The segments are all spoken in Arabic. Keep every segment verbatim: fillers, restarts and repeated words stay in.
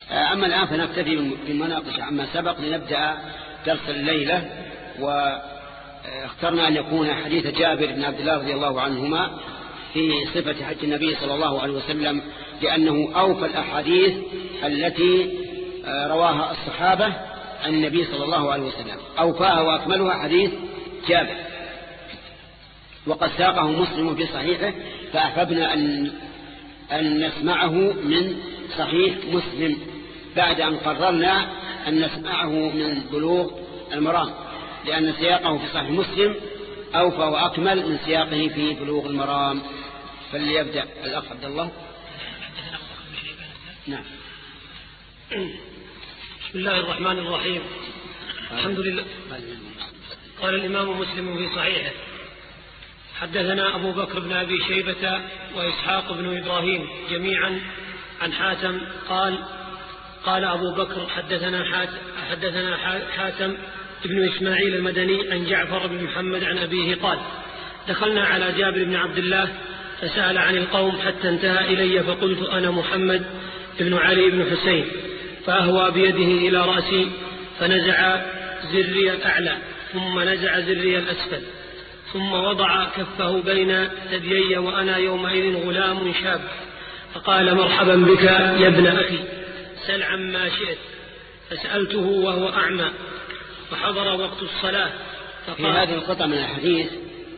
أما الآن فنكتفي بالمناقشة عما سبق لنبدأ درس الليلة، واخترنا أن يكون حديث جابر بن عبد الله رضي الله عنهما في صفة حج النبي صلى الله عليه وسلم، لأنه أوفى الأحاديث التي رواها الصحابة عن النبي صلى الله عليه وسلم، أوفاها وأكملها حديث جابر، وقد ساقه مسلم في صحيحه، فأحببنا أن, أن نسمعه من صحيح مسلم بعد أن قررنا أن نسمعه من بلوغ المرام، لأن سياقه في صحيح مسلم أوفى وأكمل من سياقه في بلوغ المرام. فليبدأ الأخ عبد الله. نعم. بسم الله الرحمن الرحيم. الحمد لله. قال الإمام مسلم في صحيحه: حدثنا أبو بكر بن أبي شيبة وإسحاق بن إبراهيم جميعا عن حاتم قال قال أبو بكر حدثنا حاتم, حدثنا حاتم ابن إسماعيل المدني عن جعفر بن محمد عن أبيه قال: دخلنا على جابر بن عبد الله فسأل عن القوم حتى انتهى إلي، فقلت: أنا محمد بن علي بن حسين. فأهوى بيده إلى رأسي فنزع زري الأعلى ثم نزع زري الأسفل، ثم وضع كفه بين ثديي وأنا يومئذ غلام شاب، فقال: مرحبا بك يا ابن أخي، سل عما شئت. فسألته وهو أعمى، فحضر وقت الصلاة فقال. في هذه القطعة من الحديث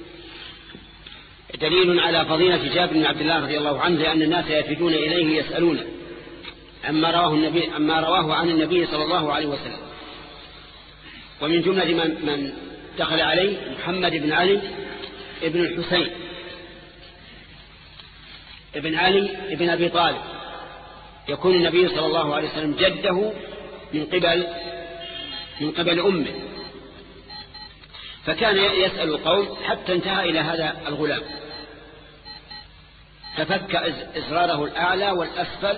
دليل على فضيلة جابر بن عبد الله رضي الله عنه، لأن الناس يفدون إليه يسألونه عما رواه النبي عما رواه عن النبي صلى الله عليه وسلم. ومن جملة من, من دخل عليه محمد بن علي ابن الحسين ابن علي ابن أبي طالب، يكون النبي صلى الله عليه وسلم جده من قبل من قبل أمه، فكان يسأل القوم حتى انتهى إلى هذا الغلام، ففك إزراره الأعلى والأسفل،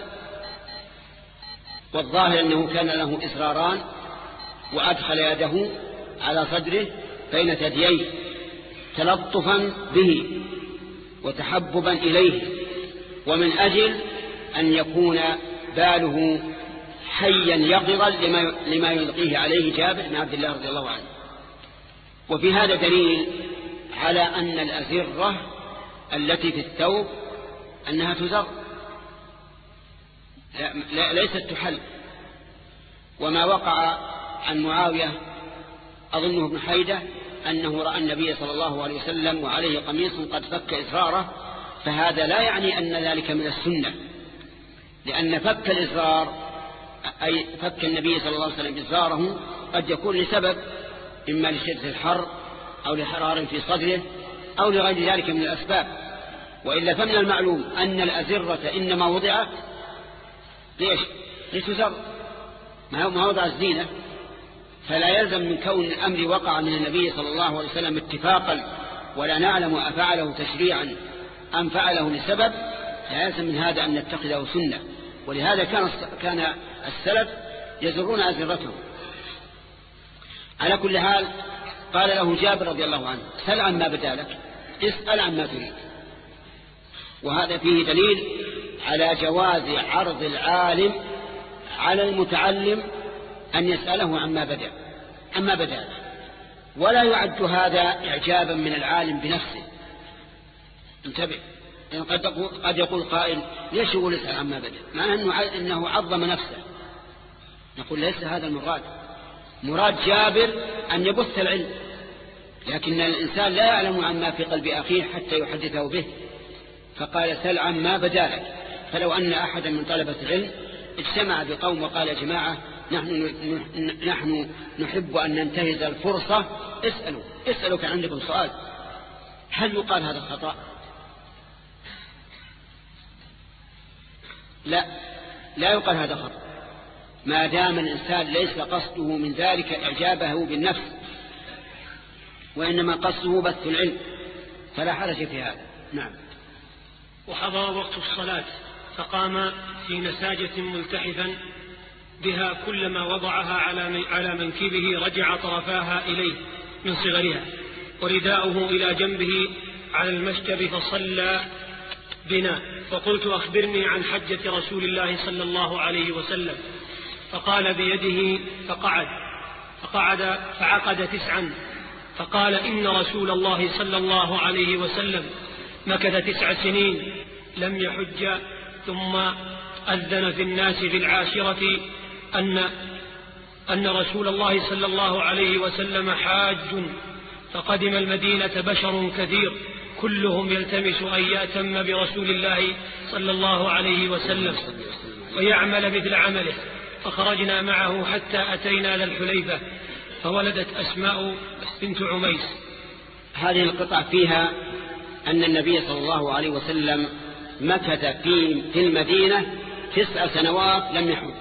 والظاهر أنه كان له إزراران، وأدخل يده على صدره بين ثدييه تلطفا به وتحببا إليه، ومن أجل أن يكون باله حيا يقظا لما, لما يلقيه عليه جابر بن عبد الله رضي الله عنه. وفي هذا دليل على أن الأزرة التي في الثوب أنها تزر، لا لا ليست تحل. وما وقع عن معاوية أظنه ابن حيدة أنه رأى النبي صلى الله عليه وسلم وعليه قميص قد فك إزراره، فهذا لا يعني أن ذلك من السنة، لأن فك الإزرار أي فك النبي صلى الله عليه وسلم إزراره قد يكون لسبب، إما لشدة الحر أو لحرارة في صدره أو لغير ذلك من الأسباب. وإلا فمن المعلوم أن الأزرة إنما وضعت ليش؟ لتزر، ما وضع الزينة. فلا يلزم من كون الأمر وقع من النبي صلى الله عليه وسلم اتفاقا ولا نعلم أفعله تشريعا أم فعله لسبب، لا يلزم من هذا أن نتخذه سنة. ولهذا كان كان السلف يزرون أزرتهم. على كل حال قال له جابر رضي الله عنه: سل عما بدا لك، اسأل عما تريد. وهذا فيه دليل على جواز عرض العالم على المتعلم أن يسأله عما بدا عما بدا له، ولا يعد هذا إعجابا من العالم بنفسه. انتبه، قد يقول, قد يقول قائل: ليش يقول اسأل عما بدا؟ معنى أنه, أنه عظم نفسه. نقول ليس هذا المراد. مراد جابر أن يبث العلم، لكن الإنسان لا يعلم عما في قلب أخيه حتى يحدثه به، فقال: سل عما بدا لك. فلو أن أحدا من طلبة العلم اجتمع بقوم وقال: يا جماعة، نحن, نحن نحب أن ننتهز الفرصة، اسألوا اسألوا كان عندكم سؤال، هل يقال هذا خطأ؟ لا لا يقال هذا خطأ، ما دام الإنسان ليس قصده من ذلك إعجابه بالنفس، وإنما قصده بث العلم، فلا حرج في هذا. نعم. وحضر وقت الصلاة فقام في نساجة ملتحفا بها، كلما وضعها على منكبه رجع طرفاها إليه من صغرها، ورداؤه إلى جنبه على المشتب، فصلى بنا، فقلت أخبرني عن حجة رسول الله صلى الله عليه وسلم، فقال بيده فقعد فقعد فعقد تسعا، فقال إن رسول الله صلى الله عليه وسلم مكث تسع سنين لم يحج، ثم أذن في الناس في العاشرة أن أن رسول الله صلى الله عليه وسلم حاج، فقدم المدينة بشر كثير كلهم يلتمس أن يأتم برسول الله صلى الله عليه وسلم ويعمل مثل عمله، فخرجنا معه حتى أتينا ذا الحليفة، فولدت أسماء بنت عميس. هذه القطعة فيها أن النبي صلى الله عليه وسلم مكث في في المدينة تسع سنوات لم يحج،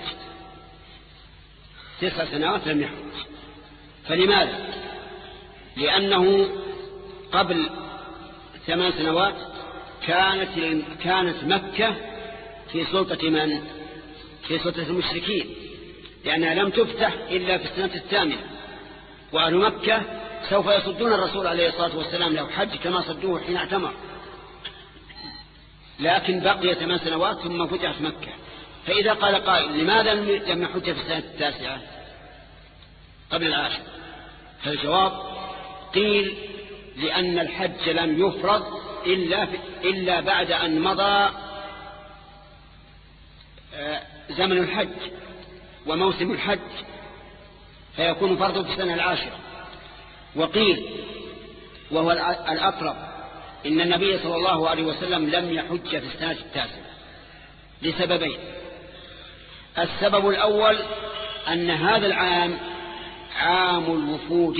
تسع سنوات لم يحج. فلماذا؟ لأنه قبل ثمان سنوات كانت كانت مكة في سلطة من؟ في سلطة المشركين، لأنها لم تفتح إلا في السنة الثامنة، وأهل مكة سوف يصدون الرسول عليه الصلاة والسلام له حج كما صدوه حين اعتمر، لكن بقي ثمان سنوات ثم فتحت مكة. فإذا قال قائل لماذا لم يحج في السنة التاسعة قبل العاشر؟ فالجواب قيل لأن الحج لم يفرض إلا, إلا بعد أن مضى زمن الحج وموسم الحج، فيكون فرضه في السنة العاشرة. وقيل وهو الأقرب إن النبي صلى الله عليه وسلم لم يحج في السنة التاسعة لسببين. السبب الأول أن هذا العام عام الوفود،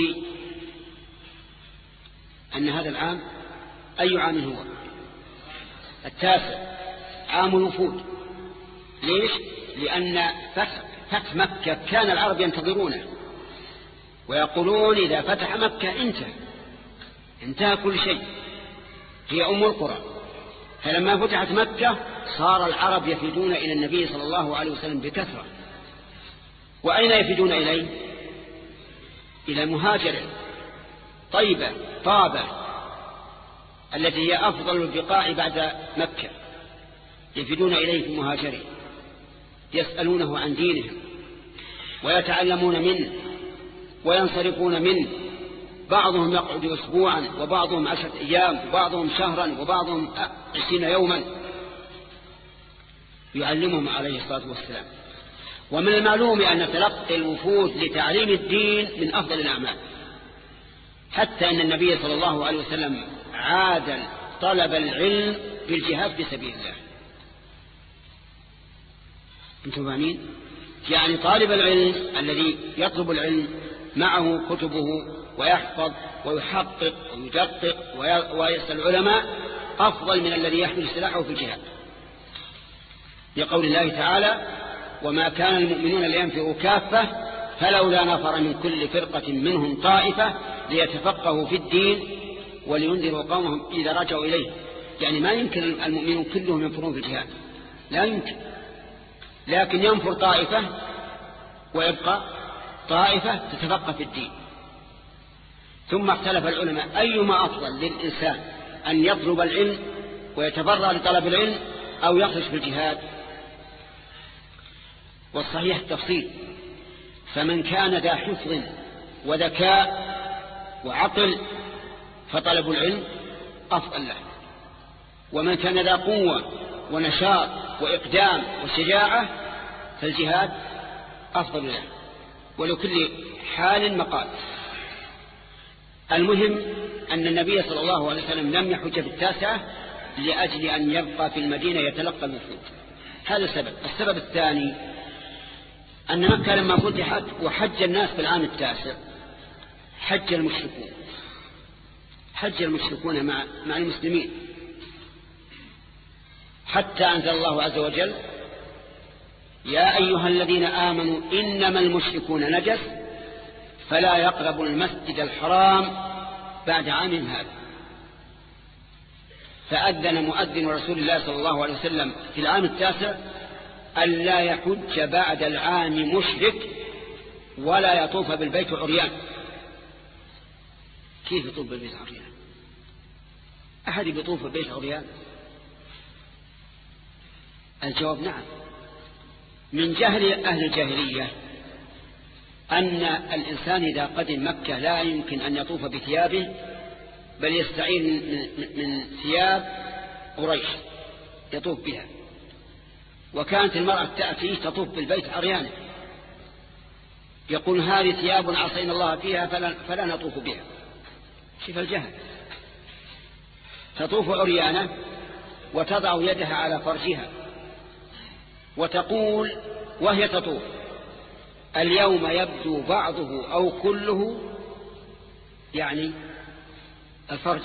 أن هذا العام أي عام هو؟ التاسع، عام الوفود. ليش؟ لأن فتح مكة كان العرب ينتظرونه ويقولون إذا فتح مكة انتهى انتهى كل شيء، هي أم القرى. فلما فتحت مكة صار العرب يفيدون إلى النبي صلى الله عليه وسلم بكثرة. وأين يفيدون إليه؟ إلى مهاجر طيبة طابة التي هي أفضل البقاع بعد مكة، يفيدون إليه في مهاجرين، يسألونه عن دينهم ويتعلمون منه وينصرفون منه، بعضهم يقعد أسبوعا وبعضهم عشرة أيام وبعضهم شهرا وبعضهم عشرين يوما يعلمهم عليه الصلاة والسلام. ومن المعلوم أن تلقي الوفود لتعليم الدين من أفضل الأعمال، حتى أن النبي صلى الله عليه وسلم عادل طلب العلم بالجهاد في سبيل الله. أنتم فاهمين؟ يعني طالب العلم الذي يطلب العلم معه كتبه ويحفظ ويحقق ويدقق ويسأل العلماء أفضل من الذي يحمل سلاحه في الجهاد، لقول الله تعالى: وما كان المؤمنون لينفروا كافة فلولا نفر من كل فرقة منهم طائفة ليتفقهوا في الدين ولينذروا قومهم إذا رجعوا إليه. يعني ما يمكن المؤمنون كلهم ينفرون في الجهاد، لا يمكن، لكن ينفر طائفة ويبقى طائفة تتفقه في الدين. ثم اختلف العلماء أيما أفضل للإنسان، أن يطلب العلم ويتبرع لطلب العلم أو يخرج في الجهاد؟ والصحيح التفصيل، فمن كان ذا حفظ وذكاء وعقل فطلب العلم أفضل له، ومن كان ذا قوة ونشاط وإقدام وشجاعة فالجهاد أفضل له، ولكل حال مقال. المهم أن النبي صلى الله عليه وسلم لم يحج في التاسعة لأجل أن يبقى في المدينة يتلقى الوفود، هذا السبب. السبب الثاني أن مكة لما فتحت وحج الناس في العام التاسع حج المشركون، حج المشركون مع, مع المسلمين، حتى أنزل الله عز وجل: يا أيها الذين آمنوا إنما المشركون نجس فلا يقربوا المسجد الحرام بعد عام هذا. فأذن مؤذن رسول الله صلى الله عليه وسلم في العام التاسع ألا يحج بعد العام مشرك ولا يطوف بالبيت عريان. كيف يطوف بالبيت عريان؟ أحد يطوف بالبيت عريان؟ الجواب نعم. من جهل أهل الجاهلية أن الإنسان إذا قدم مكة لا يمكن أن يطوف بثيابه، بل يستعين من, من ثياب قريش يطوف بها. وكانت المرأة تأتي تطوف بالبيت عريانة، يقول هذه ثياب عصينا الله فيها فلا, فلا نطوف بها. شوف الجهل. تطوف عريانة وتضع يدها على فرجها وتقول وهي تطوف اليوم يبدو بعضه أو كله، يعني الفرج،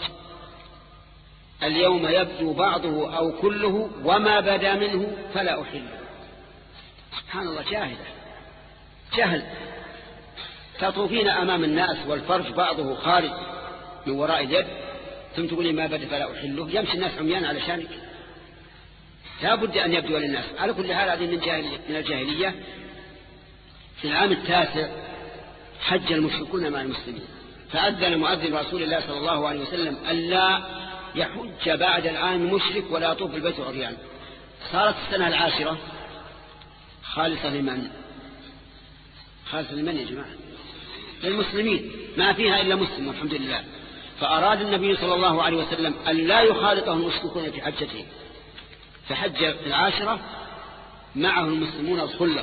اليوم يبدو بعضه أو كله وما بدا منه فلا أحله. سبحان الله، جاهلة جهل. تطوفين أمام الناس والفرج بعضه خارج من وراء اليد، ثم تقولي ما بدا فلا أحله. يمشي الناس عميان علشانك، لا بد أن يبدو للناس. على كل حال هذه من, من الجاهلية. في العام التاسع حج المشركون مع المسلمين، فأذن مؤذن رسول الله صلى الله عليه وسلم ألا يحج بعد العام مشرك ولا يطوف بالبيت عريان. صارت السنة العاشرة خالصة لمن؟ خالصة لمن يا جماعة؟ للمسلمين، ما فيها إلا مسلم والحمد لله. فأراد النبي صلى الله عليه وسلم أن لا يخالطه المشركون في حجته، فحج العاشرة معه المسلمون الخلق،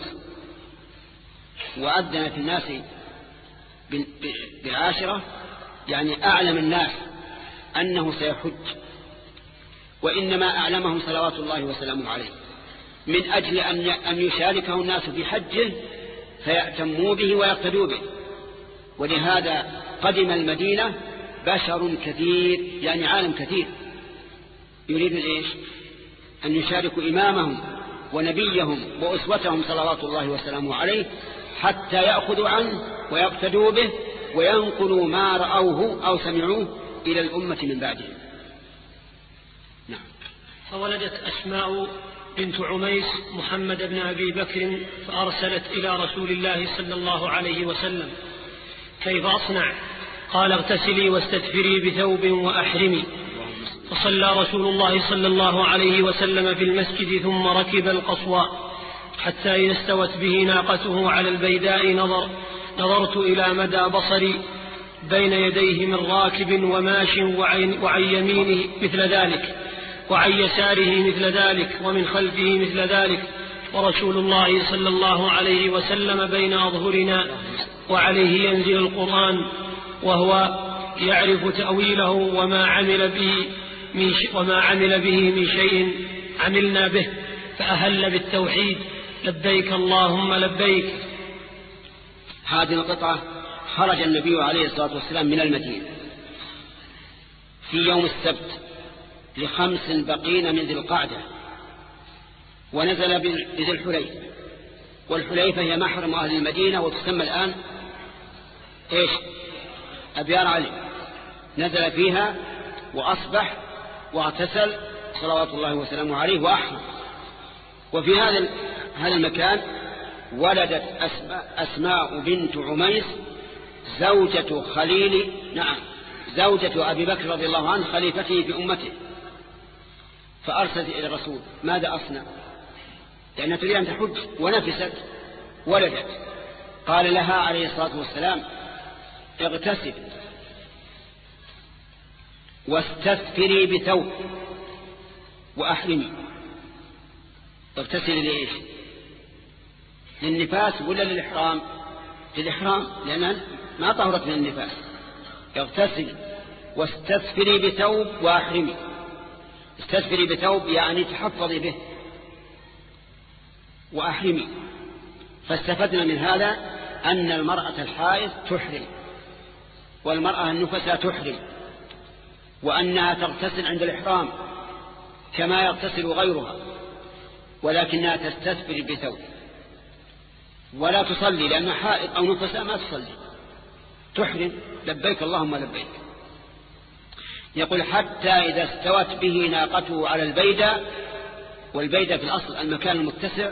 وأذن في الناس بالعاشرة، يعني أعلم الناس أنه سيحج، وإنما أعلمهم صلوات الله وسلامه عليه من أجل أن يشاركه الناس في حجه فيأتموا به ويقتدوا به. ولهذا قدم المدينة بشر كثير، يعني عالم كثير، يريد الإيش؟ أن يشاركوا إمامهم ونبيهم وأسوتهم صلوات الله وسلامه عليه، حتى يأخذوا عنه ويقتدوا به وينقلوا ما رأوه أو سمعوه إلى الأمة من بعدهم. نعم. فولدت أسماء بنت عميس محمد بن أبي بكر، فأرسلت إلى رسول الله صلى الله عليه وسلم: كيف أصنع؟ قال: اغتسلي واستدفري بثوب وأحرمي. فصلى رسول الله صلى الله عليه وسلم في المسجد، ثم ركب القصوى حتى إذا استوت به ناقته على البيداء نظر نظرت إلى مدى بصري بين يديه من راكب وماش، وعن يمينه مثل ذلك، وعن يساره مثل ذلك، ومن خلفه مثل ذلك، ورسول الله صلى الله عليه وسلم بين أظهرنا، وعليه ينزل القرآن، وهو يعرف تأويله وما عمل به من وما عمل به من شيء عملنا به، فأهل بالتوحيد: لبيك اللهم لبيك. هذه القطعة: خرج النبي عليه الصلاة والسلام من المدينة في يوم السبت لخمس بقين من ذي القعدة، ونزل بذي الحليفة، والحليفة هي محرم أهل المدينة وتسمى الآن إيش؟ أبيار علي. نزل فيها وأصبح واغتسل صلوات الله وسلامه عليه وأحرم. وفي هذا هذا المكان ولدت أسماء, أسماء بنت عميس زوجة خليل نعم زوجة أبي بكر رضي الله عنه خليفته في أمته. فأرسلت إلى الرسول: ماذا أصنع؟ لأنها تريد أن تحج ونفست ولدت. قال لها عليه الصلاة والسلام: اغتسل واستثفري بثوب وأحرمي. اغتسلي لإيش؟ للنفاس ولا للإحرام؟ للإحرام، لأنها ما طهرت من النفاس. اغتسلي واستثفري بثوب وأحرمي. استثفري بثوب يعني تحفظي به، وأحرمي. فاستفدنا من هذا أن المرأة الحائض تحرم، والمرأة النفساء تحرم، وأنها تغتسل عند الإحرام كما يغتسل غيرها، ولكنها تستثفر بثوب، ولا تصلي لأنها حائض أو نفساء ما تصلي، تحرم: لبيك اللهم لبيك. يقول: حتى إذا استوت به ناقته على البيدة، والبيدة في الأصل المكان المتسع،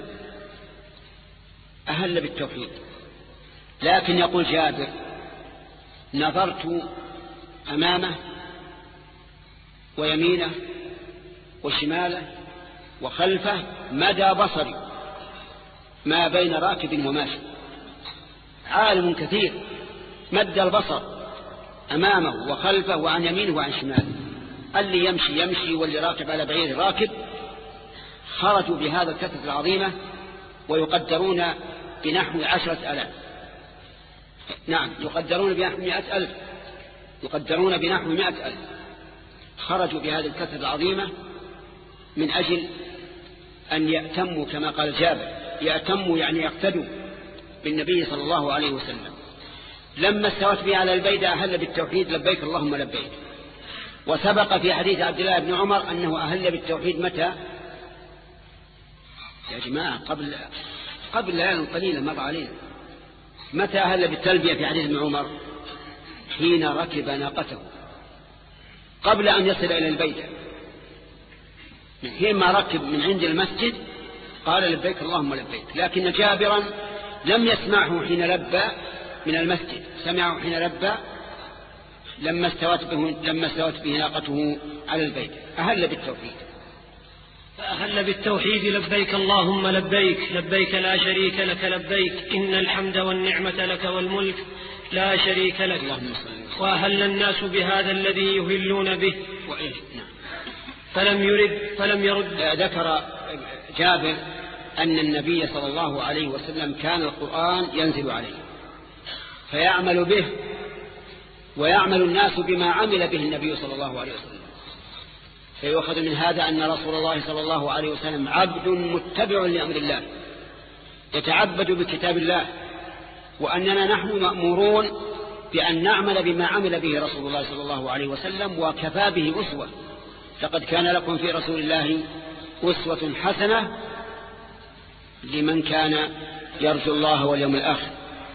أهل بالتوحيد. لكن يقول جابر: نظرت أمامه ويمينه وشماله وخلفه مدى بصري ما بين راكب وماشي، عالم كثير مد البصر أمامه وخلفه وعن يمينه وعن شماله، اللي يمشي يمشي واللي راكب على بعير راكب. خرجوا بهذا الكثرة العظيمة ويقدرون بنحو عشرة ألاف، نعم يقدرون بنحو مئة ألف، يقدرون بنحو مئة ألف. خرجوا بهذه الكثرة العظيمة من أجل أن يأتموا كما قال جابر، يأتموا يعني يقتدوا بالنبي صلى الله عليه وسلم. لما استوت به على البيدة أهل بالتوحيد لبيك اللهم لبيك. وسبق في حديث عبد الله بن عمر أنه أهل بالتوحيد متى يا جماعة؟ قبل قبل ليال قليلة مر علينا. متى أهل بالتلبية في حديث ابن عمر؟ حين ركب ناقته قبل أن يصل إلى البيدة، من حين ما ركب من عند المسجد قال لبيك اللهم لبيك. لكن جابرا لم يسمعه حين لبى من المسجد، سمعه حين لبى لما استوت به لما استوت به ناقته على البيدة. أهل بالتوحيد، فأهل بالتوحيد لبيك اللهم لبيك لبيك لا شريك لك لبيك إن الحمد والنعمة لك والملك لا شريك لك. وأهل الناس بهذا الذي يهلون به وإيه نعم. فلم يرد فلم يرد ذكر جابر أن النبي صلى الله عليه وسلم كان القرآن ينزل عليه فيعمل به ويعمل الناس بما عمل به النبي صلى الله عليه وسلم. فيؤخذ من هذا أن رسول الله صلى الله عليه وسلم عبد متبع لأمر الله يتعبد بكتاب الله، وأننا نحن مأمورون بأن نعمل بما عمل به رسول الله صلى الله عليه وسلم وكفى به أسوة. لقد كان لكم في رسول الله أسوة حسنة لمن كان يرجو الله واليوم الآخر.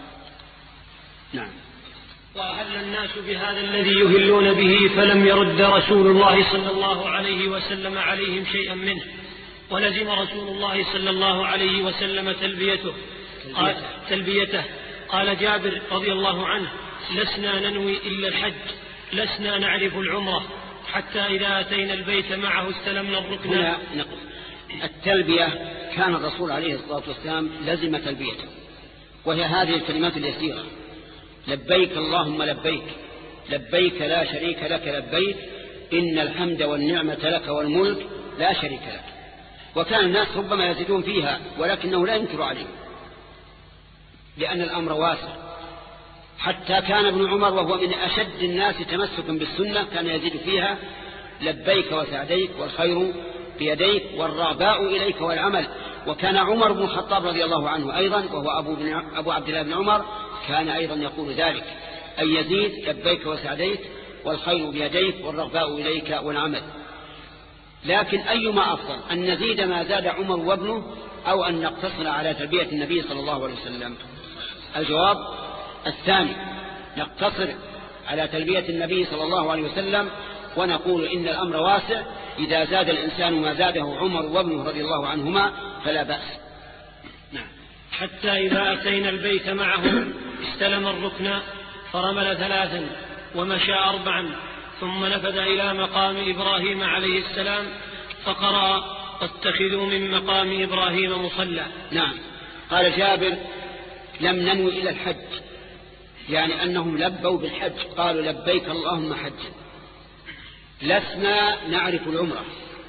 نعم. وأهل الناس بهذا الذي يهلون به فلم يرد رسول الله صلى الله عليه وسلم عليهم شيئا منه، ولزم رسول الله صلى الله عليه وسلم تلبيته قال, تلبيته قال جابر رضي الله عنه: لسنا ننوي إلا الحج، لسنا نعرف العمرة، حتى إذا أتينا البيت معه استلمنا الركن. هنا نقول التلبية كان الرسول عليه الصلاة والسلام لزم تلبيته، وهي هذه الكلمات اليسيرة: لبيك اللهم لبيك لبيك لا شريك لك لبيك إن الحمد والنعمة لك والملك لا شريك لك. وكان الناس ربما يزيدون فيها ولكنه لا ينكر عليه لأن الأمر واسع. حتى كان ابن عمر وهو من أشد الناس تمسكا بالسنة كان يزيد فيها: لبيك وسعديك والخير بيديك والرغباء إليك والعمل. وكان عمر بن الخطاب رضي الله عنه أيضا وهو أبو, أبو عبد الله بن عمر كان أيضا يقول ذلك، أن يزيد: لبيك وسعديك والخير بيديك والرغباء إليك والعمل. لكن أيما أفضل، أن نزيد ما زاد عمر وابنه أو أن نقتصر على تلبية النبي صلى الله عليه وسلم؟ الجواب الثاني، نقتصر على تلبية النبي صلى الله عليه وسلم ونقول إن الأمر واسع، إذا زاد الإنسان ما زاده عمر وابنه رضي الله عنهما فلا بأس. نعم. حتى إذا أتينا البيت معه استلم الركن فرمل ثلاثا ومشى أربعا ثم نفذ إلى مقام إبراهيم عليه السلام فقرأ: واتخذوا من مقام إبراهيم مصلى. نعم. قال جابر: لم ننوي إلى الحج، يعني أنهم لبوا بالحج، قالوا لبيك اللهم حجا، لسنا نعرف العمرة.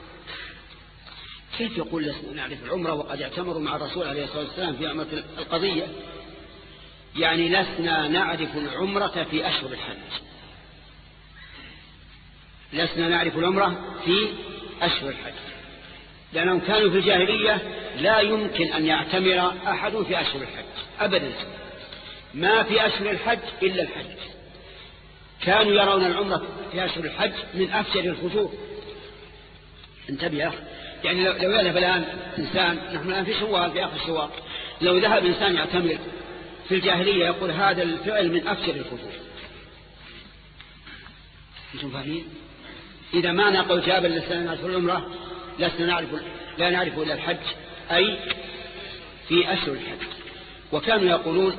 كيف يقول لسنا نعرف العمرة وقد اعتمروا مع الرسول عليه الصلاة والسلام في عمرة القضية؟ يعني لسنا نعرف العمرة في أشهر الحج، لسنا نعرف العمرة في أشهر الحج، لأنهم كانوا في الجاهلية لا يمكن أن يعتمر أحد في أشهر الحج أبدا، ما في أشهر الحج إلا الحج. كانوا يرون العمرة في أشهر الحج من أفجر الفجور. انتبه يا أخي، يعني لو, لو يذهب الآن إنسان، نحن الآن في شوال في آخر الشوال، لو ذهب إنسان يعتمر في الجاهلية يقول هذا الفعل من أفجر الفجور. أنتم فاهمين؟ إذا ما نقول جابر لسنا نعرف العمرة، لسنا نعرف لا نعرف إلا الحج، أي في أشهر الحج. وكانوا يقولون: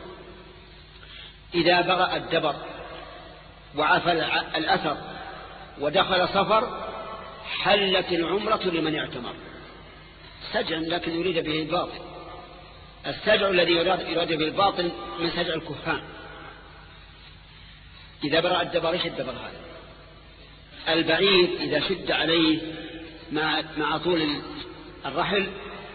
إذا برأ الدبر وعفى الأثر ودخل صفر حلت العمرة لمن اعتمر. سجعا لكن يريد به الباطل. السجع الذي يراد به الباطل من سجع الكهان، إذا برأ الدبر ايش الدبر هذا؟ البعير إذا شد عليه مع مع طول الرحل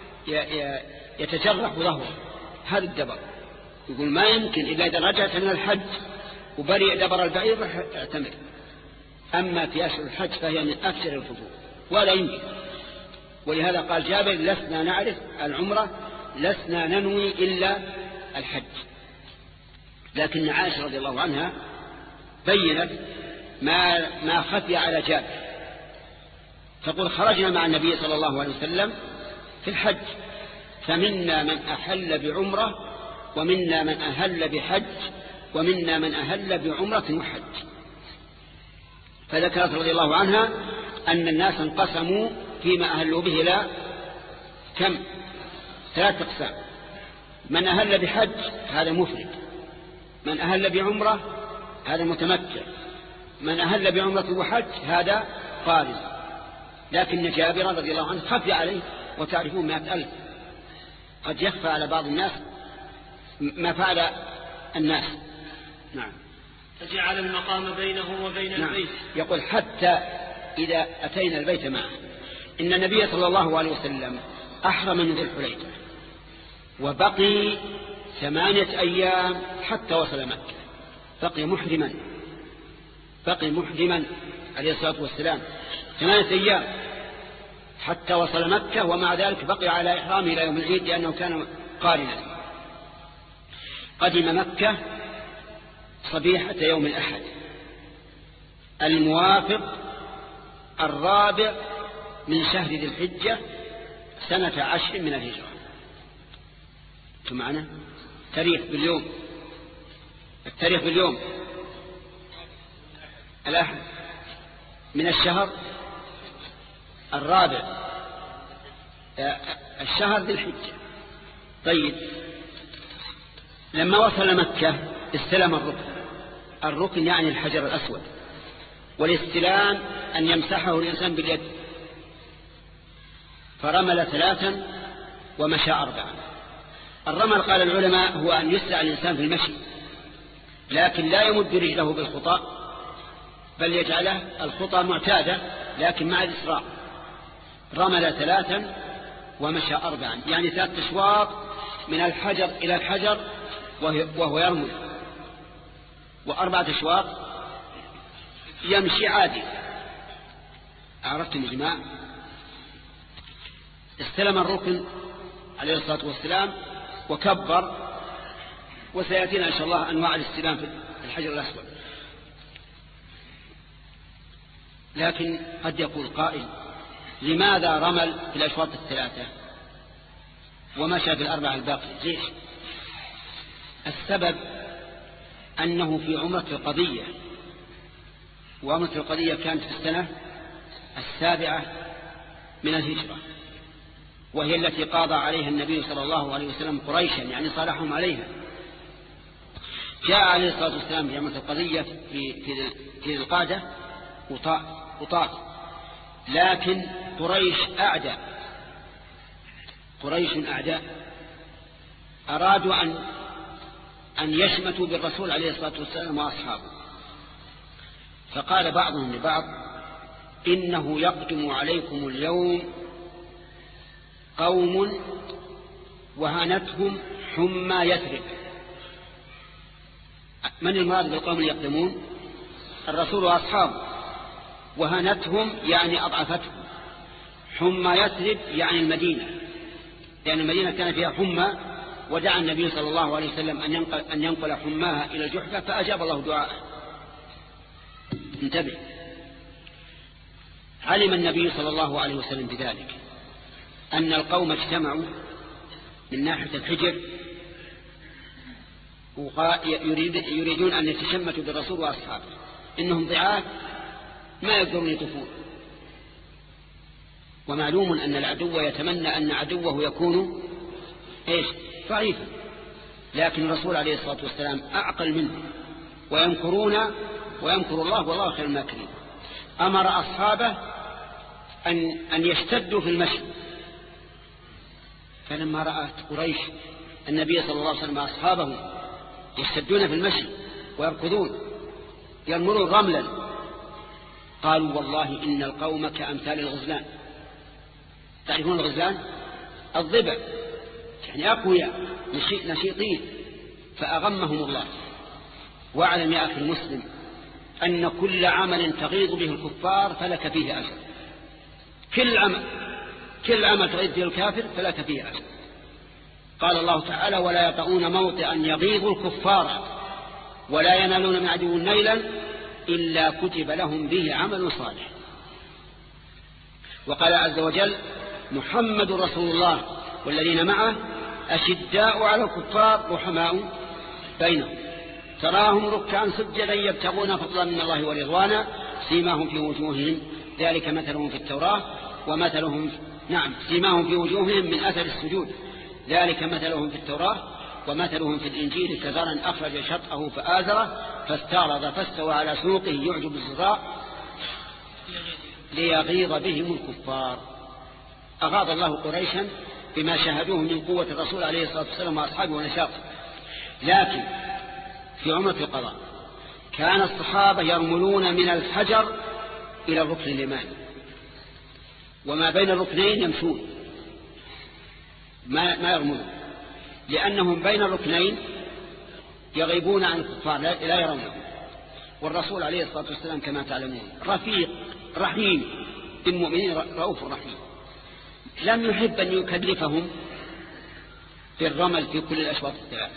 يتجرح ظهره، هذا الدبر. يقول ما يمكن إلا إذا رجعت من الحج وبرئ دبر البعير راح اعتمر. أما في أشهر الحج فهي من أكثر الفضول ولا يمكن. ولهذا قال جابر لسنا نعرف العمرة، لسنا ننوي إلا الحج. لكن عائشة رضي الله عنها بينت ما ما خفي على جابر، تقول خرجنا مع النبي صلى الله عليه وسلم في الحج، فمنا من أحل بعمرة ومنا من أهل بحج ومنا من أهل بعمرة وحج. فذكرت رضي الله عنها أن الناس انقسموا فيما أهلوا به لا كم ثلاث أقسام: من أهل بحج هذا مفرد، من أهل بعمرة هذا متمتع، من أهل بعمرة وحج هذا قارن. لكن جابر رضي الله عنه خفي عليه، وتعرفون مئة ألف قد يخفى على بعض الناس ما فعل الناس. نعم. فجعل المقام بينه وبين نعم. البيت. يقول حتى إذا أتينا البيت معه. إن النبي صلى الله عليه وسلم أحرم من ذي الحليفة وبقي ثمانية أيام حتى وصل مكة، بقي محرما بقي محرما عليه الصلاة والسلام ثمانية أيام حتى وصل مكة، ومع ذلك بقي على إحرامه إلى يوم العيد لأنه كان قارنا. قدم مكة صبيحة يوم الأحد الموافق الرابع من شهر ذي الحجة سنة عشر من الهجرة. انتم معنا؟ تاريخ باليوم، التاريخ باليوم الأحد من الشهر الرابع الشهر ذي الحجة. طيب، لما وصل مكة استلم الركن. الركن يعني الحجر الأسود، والاستلام أن يمسحه الإنسان باليد. فرمل ثلاثا ومشى أربعا. الرمل قال العلماء هو أن يسرع الإنسان في المشي، لكن لا يمد رجله بالخطى، بل يجعله الخطى معتادة لكن مع الإسراع. رمل ثلاثا ومشى أربعا، يعني ثلاث أشواط من الحجر إلى الحجر وهو يرمل، وأربعة أشواط يمشي عادي. عرفتم يا جماعة؟ استلم الركن عليه الصلاة والسلام وكبر، وسيأتينا إن شاء الله أنواع الاستلام في الحجر الأسود. لكن قد يقول قائل: لماذا رمل في الأشواط الثلاثة ومشى في الأربعة الباقي؟ ليش؟ السبب أنه في عمرة القضية، وعمرة القضية كانت في السنة السابعة من الهجرة، وهي التي قاضى عليها النبي صلى الله عليه وسلم قريشا، يعني صالحهم عليها. جاء عليه الصلاة والسلام في عمرة القضية في في في القادة وطاف، لكن قريش أعداء قريش أعداء أرادوا أن أن يشمتوا بالرسول عليه الصلاة والسلام وأصحابه. فقال بعضهم لبعض: إنه يقدم عليكم اليوم قوم وهانتهم حمى يثرب. من المراد بالقوم اللي يقدمون؟ الرسول وأصحابه. وهانتهم يعني أضعفتهم. حمى يثرب يعني المدينة، لأن المدينة كان فيها حمى، ودعا النبي صلى الله عليه وسلم أن ينقل, أن ينقل حماها إلى الجحفة، فأجاب الله دعاءه. انتبه، علم النبي صلى الله عليه وسلم بذلك أن القوم اجتمعوا من ناحية الحجر يريدون أن يتشمتوا بالرسول وأصحابه، إنهم ضعاف ما يقدرون يطوفون. ومعلوم أن العدو يتمنى أن عدوه يكون إيش؟ ضعيفا، لكن الرسول عليه الصلاة والسلام أعقل منه، ويمكرون ويمكر الله والله خير الماكرين. أمر أصحابه أن, أن يشتدوا في المشي، فلما رأت قريش النبي صلى الله عليه وسلم وأصحابه يشتدون في المشي ويركضون يرملون رملا قالوا والله إن القوم كأمثال الغزلان. تعرفون الغزلان؟ الضبع، يعني أقوياء نشيطين. فأغمهم الله. واعلم يا أخي المسلم أن كل عمل تغيظ به الكفار فلك فيه أجر. كل عمل كل عمل تغيظ به الكافر فلك فيه أجر. قال الله تعالى ولا يطؤون موطئا يغيظ الكفار ولا ينالون من عدو نيلا إلا كتب لهم به عمل صالح. وقال عز وجل محمد رسول الله والذين معه أشداء على الكفار رحماء بينهم تراهم ركعا سجدا يبتغون فضلا من الله ورضوانا سيماهم في وجوههم ذلك مثلهم في التوراة ومثلهم نعم سيماهم في وجوههم من أثر السجود ذلك مثلهم في التوراة ومثلهم في الإنجيل كزرع أخرج شطأه فآزره فاستعرض فاستوى على سوقه يعجب الزراع ليغيظ بهم الكفار. أغاض الله قريشا بما شاهدوه من قوة الرسول عليه الصلاة والسلام وأصحابه ونشاطه. لكن في عمرة القضاء كان الصحابة يرملون من الحجر إلى الركن اليماني وما بين الركنين يمشون ما, ما يرملون لأنهم بين الركنين يغيبون عن الكفار لا يرونه. والرسول عليه الصلاة والسلام كما تعلمون رفيق رحيم بالمؤمنين رؤوف رحيم لم يحب أن يكلفهم بالرمل في كل الأشواط الثلاث.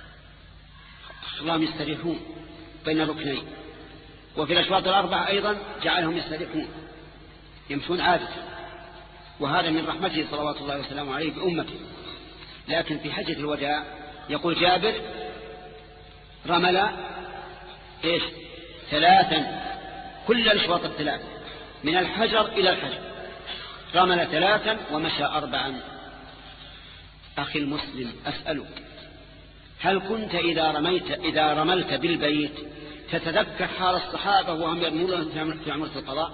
خلاهم يستريحون بين الركنين وفي الأشواط الأربعة أيضا جعلهم يستريحون يمشون عادة وهذا من رحمته صلوات الله وسلامه عليه بأمته. لكن في حجة الوداع يقول جابر رمل إيش ثلاثا كل الأشواط الثلاث من الحجر إلى الحجر رمل ثلاثا ومشى أربعا. أخي المسلم أسألك هل كنت إذا رميت إذا رملت بالبيت تتذكر حال الصحابة وهم يرمون في عمرة القضاء؟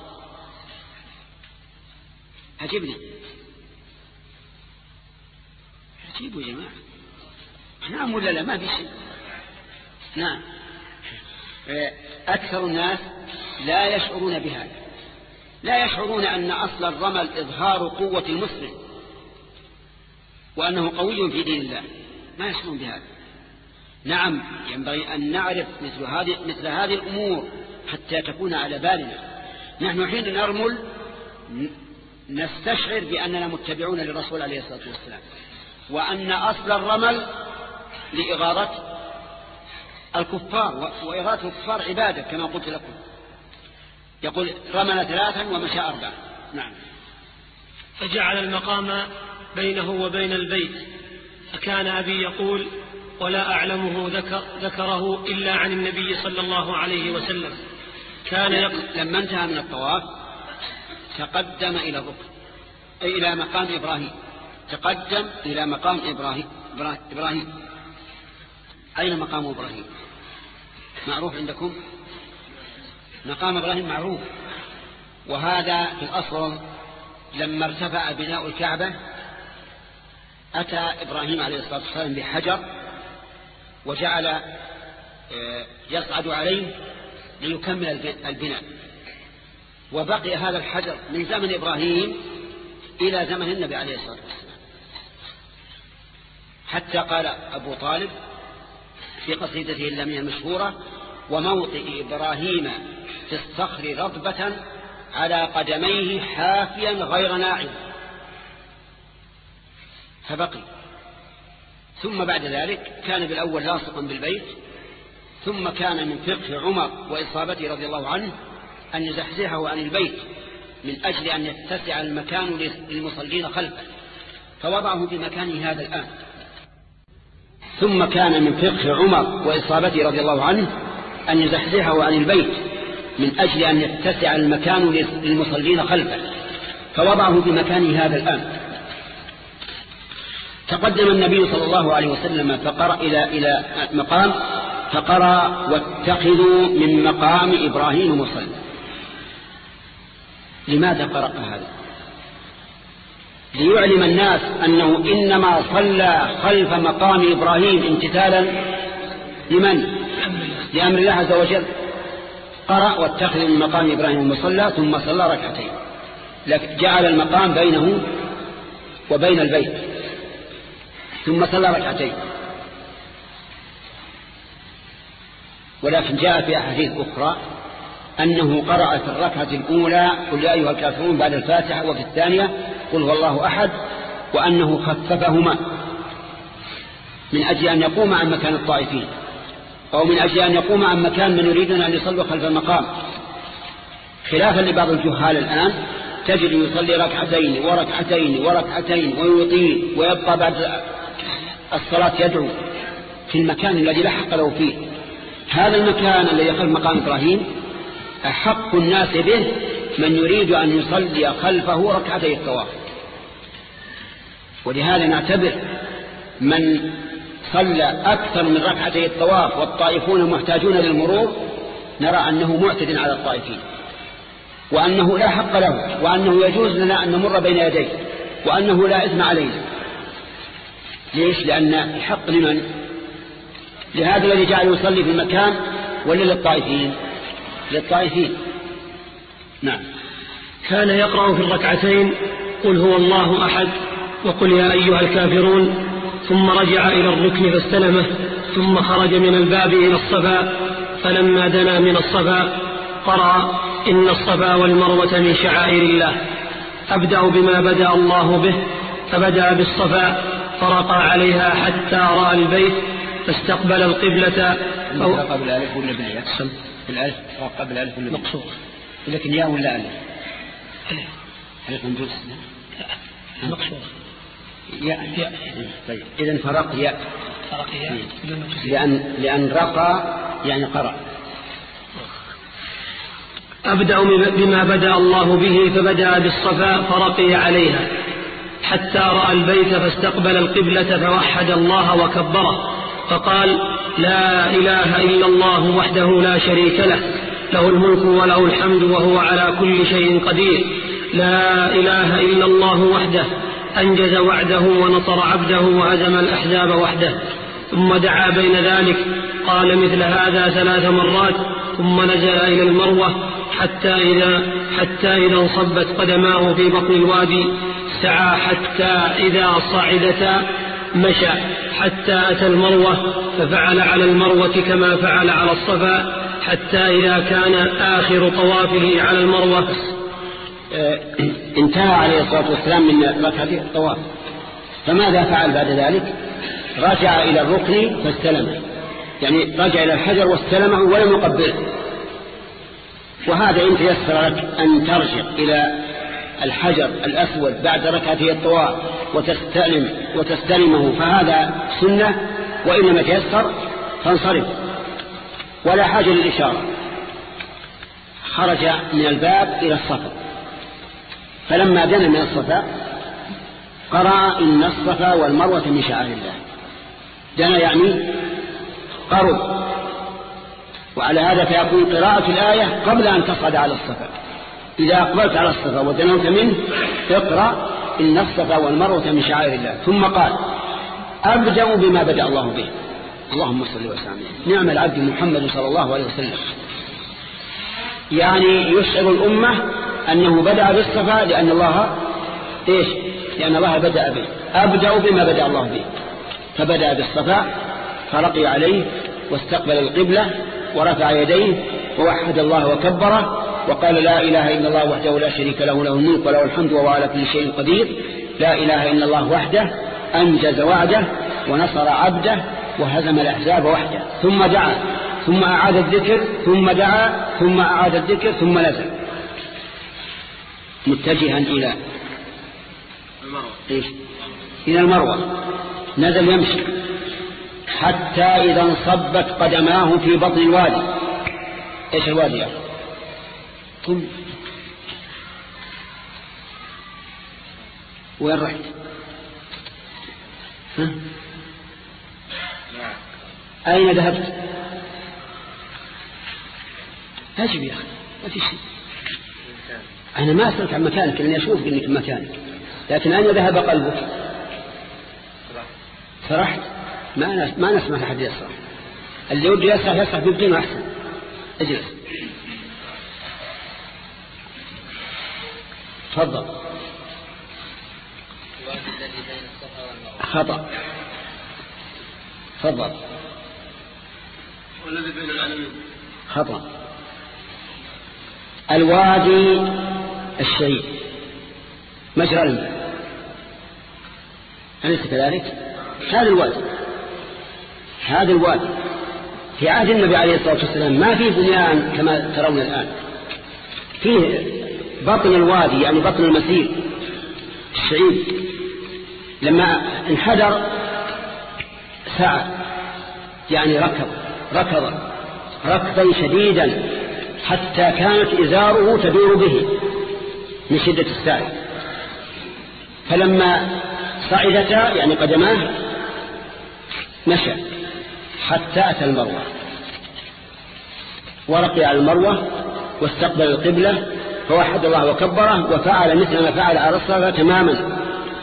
عجبني عجيبوا يا جماعة. نعم ولا لا؟ ما في شيء. نعم أكثر الناس لا يشعرون بهذا لا يشعرون أن أصل الرمل إظهار قوة المسلم وأنه قوي في دين الله ما يشعرون بهذا. نعم ينبغي أن نعرف مثل هذه مثل هذه الأمور حتى تكون على بالنا. نحن حين نرمل نستشعر بأننا متبعون للرسول عليه الصلاة والسلام وأن أصل الرمل لإغارة الكفار وإغارة الكفار عبادة كما قلت لكم. يقول رمل ثلاثا ومشى أربعا. نعم. فجعل المقام بينه وبين البيت فكان أبي يقول ولا أعلمه ذكر ذكره إلا عن النبي صلى الله عليه وسلم كان يقول لما انتهى من الطواف تقدم إلى الركن أي إلى مقام إبراهيم تقدم إلى مقام إبراهيم إبراهيم أين مقام إبراهيم؟ معروف عندكم؟ مقام إبراهيم معروف. وهذا في الأصل لما ارتفع بناء الكعبة أتى إبراهيم عليه الصلاة والسلام بحجر وجعل يصعد عليه ليكمل البناء وبقي هذا الحجر من زمن إبراهيم إلى زمن النبي عليه الصلاة والسلام حتى قال أبو طالب في قصيدته اللامية المشهورة وموطئ إبراهيم في الصخر رطبة على قدميه حافيا غير ناعم فبقي. ثم بعد ذلك كان بالأول لاصقا بالبيت ثم كان من فقه عمر وإصابته رضي الله عنه أن يزحزحه عن البيت من أجل أن يتسع المكان للمصلين خلفه فوضعه في مكانه هذا الآن. ثم كان من فقه عمر وإصابته رضي الله عنه أن يزحزحه عن البيت من أجل أن يتسع المكان للمصلين خلفه فوضعه في مكانه هذا الآن. تقدم النبي صلى الله عليه وسلم فقرأ إلى إلى مقام فقرأ واتخذوا من مقام إبراهيم مصلى. لماذا قرأ هذا؟ ليعلم الناس أنه إنما صلى خلف مقام إبراهيم امتثالا لمن؟ لأمر الله عز وجل. قرأ واتخذ من مقام إبراهيم مصلى ثم صلى ركعتين، لكن جعل المقام بينه وبين البيت ثم صلى ركعتين. ولكن جاء في أحاديث أخرى أنه قرأ في الركعة الأولى قل يا أيها الكافرون بعد الفاتحة، وفي الثانية قل هو الله أحد، وأنه خففهما من أجل أن يقوم عن مكان الطائفين، أو من أجل أن يقوم عن مكان من يريدون أن يصلوا خلف المقام، خلافا لبعض الجهال الآن تجد يصلي ركعتين وركعتين وركعتين ويطيل ويبقى بعد الصلاة يدعو في المكان الذي لا حق له فيه. هذا المكان الذي خلف مقام إبراهيم أحق الناس به من يريد أن يصلي خلفه ركعتي الطواف. ولهذا نعتبر من صلى أكثر من ركعتي الطواف والطائفون محتاجون للمرور نرى أنه معتد على الطائفين، وأنه لا حق له، وأنه يجوز لنا أن نمر بين يديه، وأنه لا إثم علينا. ليش؟ لأن الحق لمن؟ لهذا الذي جعل يصلي في المكان ولا للطائفين؟ للطائفين. نعم. كان يقرأ في الركعتين قل هو الله أحد وقل يا أيها الكافرون، ثم رجع إلى الركن فاستلمه، ثم خرج من الباب إلى الصفا، فلما دنا من الصفا قرأ إن الصفا والمروة من شعائر الله، أبدأ بما بدأ الله به، فبدأ بالصفا فرقى عليها حتى رأى البيت فاستقبل القبلة. فرقى بالألف ولا بالياء؟ بالألف. فرقى بالألف ولا مقصود، لكن ياء ولا ألف؟ ألف. ألف مجوز؟ لا مقصود ياء. ياء. طيب إذن فرق ياء. فرق ياء. لأن لأن رقى يعني قرأ. أبدأ بما بدأ الله به، فبدأ بالصفا فرقي عليها حتى رأى البيت فاستقبل القبلة فوحد الله وكبره، فقال لا إله إلا الله وحده لا شريك له، له الملك وله الحمد وهو على كل شيء قدير، لا إله إلا الله وحده أنجز وعده ونصر عبده وهزم الأحزاب وحده. ثم دعا بين ذلك قال مثل هذا ثلاث مرات، ثم نزل إلى المروة حتى إذا, حتى إذا انصبت قدماه في بطن الوادي سعى حتى إذا صعدتا مشى حتى أتى المروة، ففعل على المروة كما فعل على الصفا حتى إذا كان آخر طوافه على المروة. انتهى عليه الصلاة والسلام من ركعته الطواف، فماذا فعل بعد ذلك؟ رجع إلى الركن فاستلمه، يعني رجع إلى الحجر واستلمه ولم يقبله. وهذا إن تيسر لك أن ترجع إلى الحجر الأسود بعد ركعته الطواف وتستلم وتستلمه فهذا سنة، وإن لم يتيسر فانصرف ولا حاجة للإشارة. خرج من الباب إلى الصفا، فلما دنا من الصفا قرأ إن الصفا والمروة من شعائر الله. دنا يعني قرب، وعلى هذا فيكون قراءة الآية قبل أن تصعد على الصفا. إذا أقبلت على الصفا ودنوت منه اقرأ إن الصفا والمروة من شعائر الله. ثم قال أبدأ بما بدأ الله به. اللهم صل وسلم. نعم العبد محمد صلى الله عليه وسلم، يعني يشعر الأمة أنه بدأ بالصفا لأن الله إيش؟ لأن الله بدأ به. أبدأ بما بدأ الله به، فبدأ بالصفا فرقي عليه واستقبل القبلة ورفع يديه ووحد الله وكبره وقال لا إله إلا الله وحده لا شريك له، له الملك وله الحمد وهو على كل شيء قدير، لا إله إلا الله وحده أنجز وعده ونصر عبده وهزم الأحزاب وحده. ثم دعا، ثم أعاد الذكر، ثم دعا، ثم أعاد الذكر، ثم نزل متجها إلى المروة. إلى المروة نزل يمشي حتى إذا انصبت قدماه في بطن الوادي. إيش الوادي يعني؟ ثم وين رحت؟ ها؟ أين ذهبت؟ أجب يا أخي، ما في شيء. أنا ما أسألك عن مكانك لأني أشوف إنك مكانك. لكن أين ذهب قلبك؟ سرحت؟ ما ما نسمح لحد يسرح. اللي يود يسرح يسرح بيبدين أحسن. اجلس. تفضل. خطأ. تفضل. والذي بين العالمين. خطأ. الوادي الشهيد مجرى الماء، أليس كذلك؟ هذا الوادي هذا الوادي في عهد النبي عليه الصلاة والسلام ما فيه بنيان كما ترون الآن، فيه بطن الوادي يعني بطن المسير الشعيب. لما انحدر سعى يعني ركض ركض ركضا شديدا حتى كانت إزاره تدور به من شدة السعي. فلما صعدتا يعني قدماه مشى حتى أتى المروة ورقي على المروة واستقبل القبلة فوحد الله وكبره وفعل مثل ما فعل على الصفا تماما.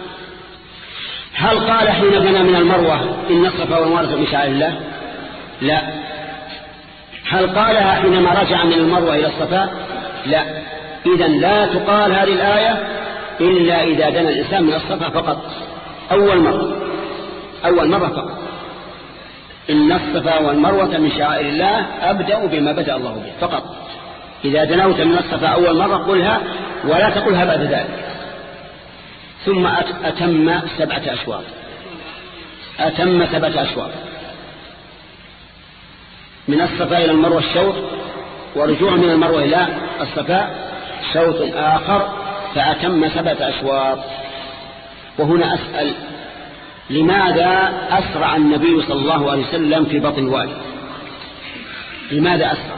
هل قال حين بنى من المروة إن الصفا والمروة من شعائر الله؟ لا. هل قالها حينما رجع من المروة إلى الصفا؟ لا. إذن لا تقال هذه الآية إلا إذا دنا الإنسان من الصفا فقط أول مرة أول مرة فقط. إن الصفا والمروة من شعائر الله أبدأ بما بدأ الله به فقط. إذا دنوت من الصفا أول مرة قلها ولا تقلها بعد ذلك. ثم أتم سبعة أشواط أتم سبعة أشواط من الصفا إلى المروة الشوط، ورجوع من المروة إلى الصفا شوط آخر، فأتم سبعة أشواط. وهنا أسأل لماذا أسرع النبي صلى الله عليه وسلم في بطن الوادي؟ لماذا أسرع؟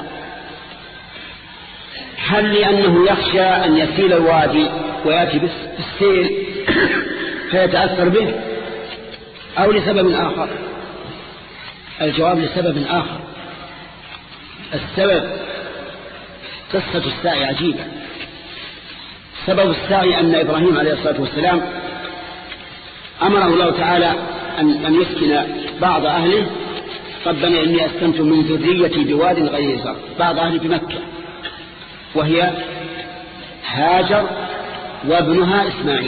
هل لأنه يخشى أن يسيل الوادي ويأتي بالسيل فيتأثر به، أو لسبب آخر؟ الجواب لسبب آخر. السبب قصة السعي عجيبة. سبب السعي أن إبراهيم عليه الصلاة والسلام أمره الله تعالى أن, أن يسكن بعض أهله. ربنا إني أسكنت من ذريتي بواد غير زرع، بعض أهله بمكة وهي هاجر وابنها إسماعيل،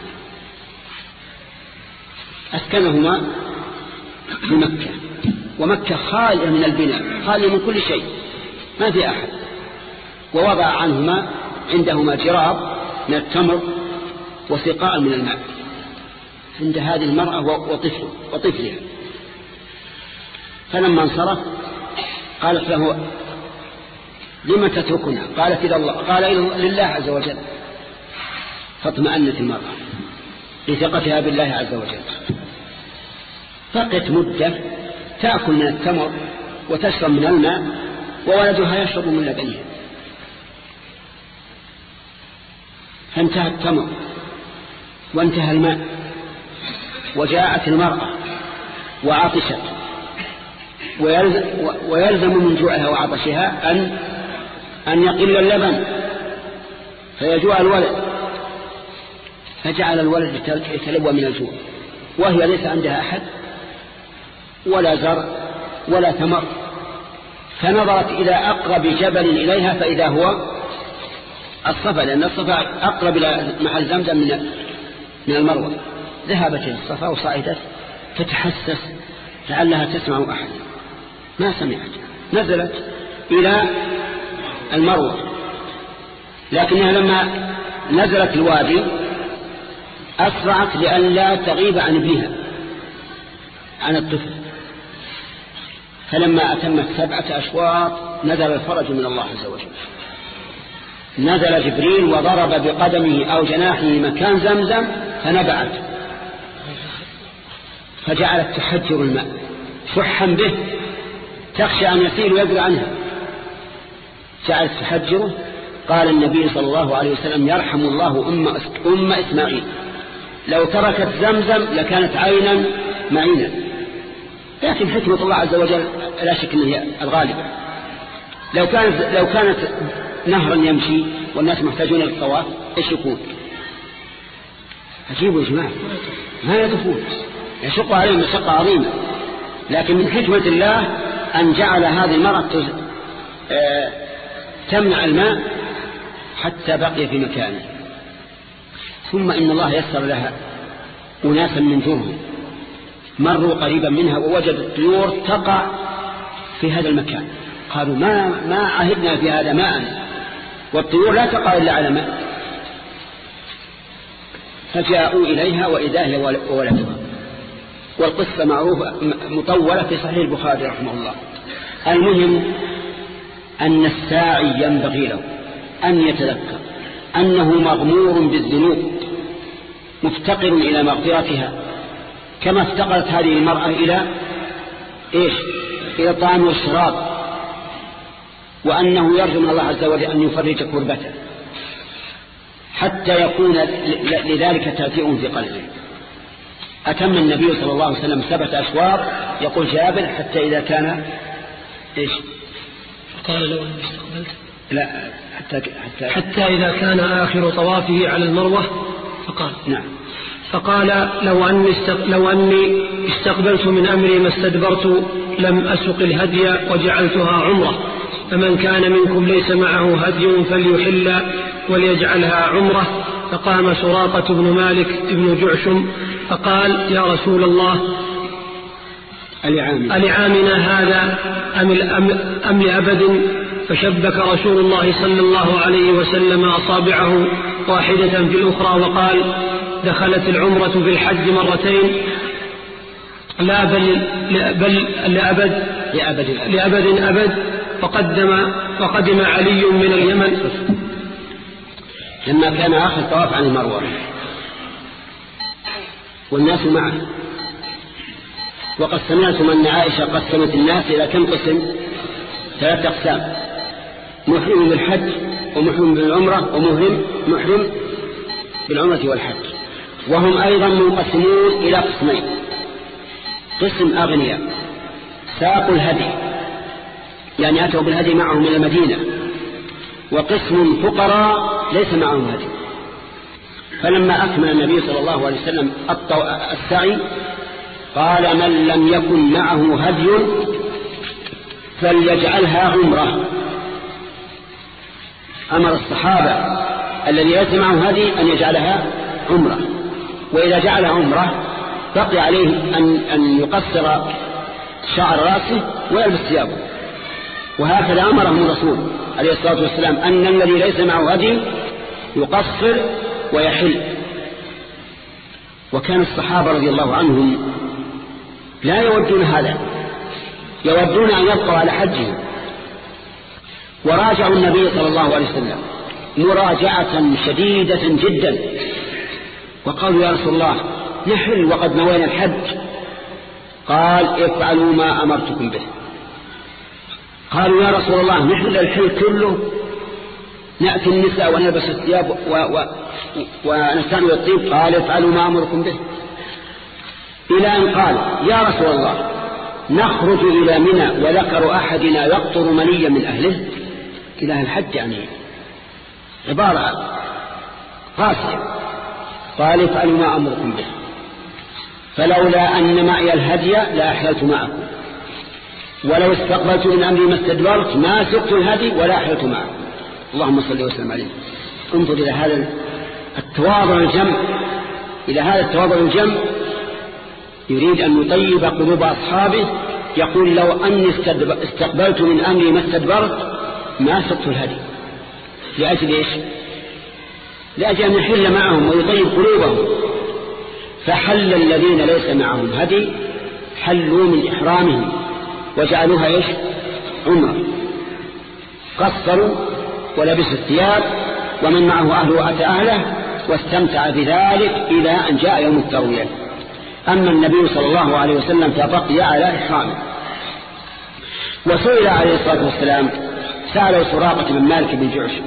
أسكنهما بمكة، ومكة خالية من البناء خالية من كل شيء ما في أحد. ووضع عنهما عندهما جراب من التمر وسقاء من الماء عند هذه المرأة وطفل وطفلها. فلما انصرف قالت له لما تتركنا؟ قالت إلى الله. قال لله عز وجل. فاطمأنت المرأة لثقتها بالله عز وجل. بقت مدة تأكل من التمر وتشرب من الماء وولدها يشرب من لبنها، فانتهى التمر وانتهى الماء، وجاءت المرأة وعطشت، ويلزم من جوعها وعطشها أن أن يقل اللبن فيجوع الولد، فجعل الولد يتلوى من الجوع وهي ليس عندها أحد ولا زرع ولا ثمر. فنظرت إلى أقرب جبل إليها فإذا هو الصفا، لأن الصفا أقرب إلى محل زمزم من من المروة. ذهبت إلى الصفا وصعدت تتحسس لعلها تسمع أحد، ما سمعت. نزلت إلى المروة، لكنها لما نزلت الوادي أسرعت لئلا تغيب عن ابنها عن الطفل. فلما أتمت سبعة أشواط نزل الفرج من الله عز وجل. نزل جبريل وضرب بقدمه أو جناحه مكان زمزم فنبعت، فجعلت تحجر الماء شحا به تخشى أن يسيل ويجري عنها، جعلت تحجره. قال النبي صلى الله عليه وسلم يرحم الله أم, أم إسماعيل، لو تركت زمزم لكانت عينا معينا. لكن حكمة الله عز وجل لا شك أنها هي الغالبة. لو كانت, لو كانت نهرا يمشي والناس محتاجون للطواف ايش يكون؟ عجيب يا جماعة، ما يطوفون، يشق عليهم مشقة عظيمة. لكن من حكمة الله أن جعل هذه المرأة تمنع الماء حتى بقي في مكانه. ثم إن الله يسر لها أناسا من جرهم مروا قريبا منها ووجدوا الطيور تقع في هذا المكان، قالوا ما, ما عهدنا في هذا ماء، والطيور لا تقع إلا على ماء. فجاءوا إليها وإذا هي وولدها. والقصة معروفة مطولة في صحيح البخاري رحمه الله. المهم أن الساعي ينبغي له أن يتذكر أنه مغمور بالذنوب مفتقر إلى مغفرتها كما افتقرت هذه المرأة إلى إيش؟ إلى الطعام والشراب، وأنه يرجو من الله عز وجل أن يفرج كربته حتى يكون لذلك تأثير في قلبه. أتم النبي صلى الله عليه وسلم سبعة أشواط، يقول جابر، حتى إذا كان إيش؟ قال لو أن استقبلت لا حتى, حتى, حتى إذا كان آخر طوافه على المروة فقال نعم فقال لو أني, لو أني استقبلت من أمري ما استدبرت لم أسق الهدي وجعلتها عمرة، فمن كان منكم ليس معه هدي فليحل وليجعلها عمرة. فقام سراقة بن مالك بن جعشم فقال يا رسول الله ألعامنا هذا أم, أم لأبد؟ فشبك رسول الله صلى الله عليه وسلم أصابعه واحدة في الأخرى وقال دخلت العمرة في الحج مرتين لا بل, بل لأبد لأبد, لأبد أبد. فقدم, فقدم علي من اليمن لما كان آخر طواف عن المروة والناس معه. وقد سمعتم أن عائشة قسمت الناس إلى كم قسم؟ ثلاث أقسام: محرم بالحج ومحرم بالعمرة ومحرم محرم بالعمرة والحج. وهم أيضا منقسمون إلى قسمين: قسم أغنياء ساقوا الهدي يعني أتوا بالهدي معهم من المدينة، وقسم فقراء ليس معهم هدي. فلما أكمل النبي صلى الله عليه وسلم السعي قال من لم يكن معه هدي فليجعلها عمرة. أمر الصحابة الذي ليس معه هدي أن يجعلها عمرة، وإذا جعلها عمرة بقي عليه أن, أن يقصر شعر رأسه ويلبس ثيابه. وهكذا أمرهم الرسول عليه الصلاة والسلام أن الذي ليس معه هدي يقصر ويحل. وكان الصحابة رضي الله عنهم لا يودون هذا، يودون أن يبقوا على حجهم. وراجعوا النبي صلى الله عليه وسلم مراجعة شديدة جدا وقالوا يا رسول الله نحل وقد نوينا الحج. قال افعلوا ما أمرتكم به. قالوا يا رسول الله نحل الحل كله، نأتي النساء ونلبس الثياب و... و... ونستعمل الطيب. قال افعلوا ما أمركم به. إلى أن قال يا رسول الله نخرج إلى منى وذكر أحدنا يقطر منيا من أهله. إله الحج يعني عبارة قاسية. قال افعلوا ما أمركم به، فلولا أن معي الهدي لأحللت معكم، ولو استقبلت من أمري ما استدبرت ما سقت الهدي ولا أحللت معكم. اللهم صل وسلم عليه. انظر إلى هذا التواضع الجم، إلى هذا التواضع الجم. يريد أن يطيب قلوب أصحابه. يقول لو أني استقبلت من أمري ما استدبرت ما سقت الهدي. لأجل إيش؟ لأجل أن يحل معهم ويطيب قلوبهم. فحل الذين ليس معهم هدي حلوا من إحرامهم وجعلوها إيش؟ عمرة. قصروا ولبسوا الثياب، ومن معه أهله أتى أهله واستمتع بذلك إلى أن جاء يوم التروية. أما النبي صلى الله عليه وسلم فبقي على إحرامه. وسئل عليه الصلاة والسلام، سأله سراقة بن مالك بن جعشم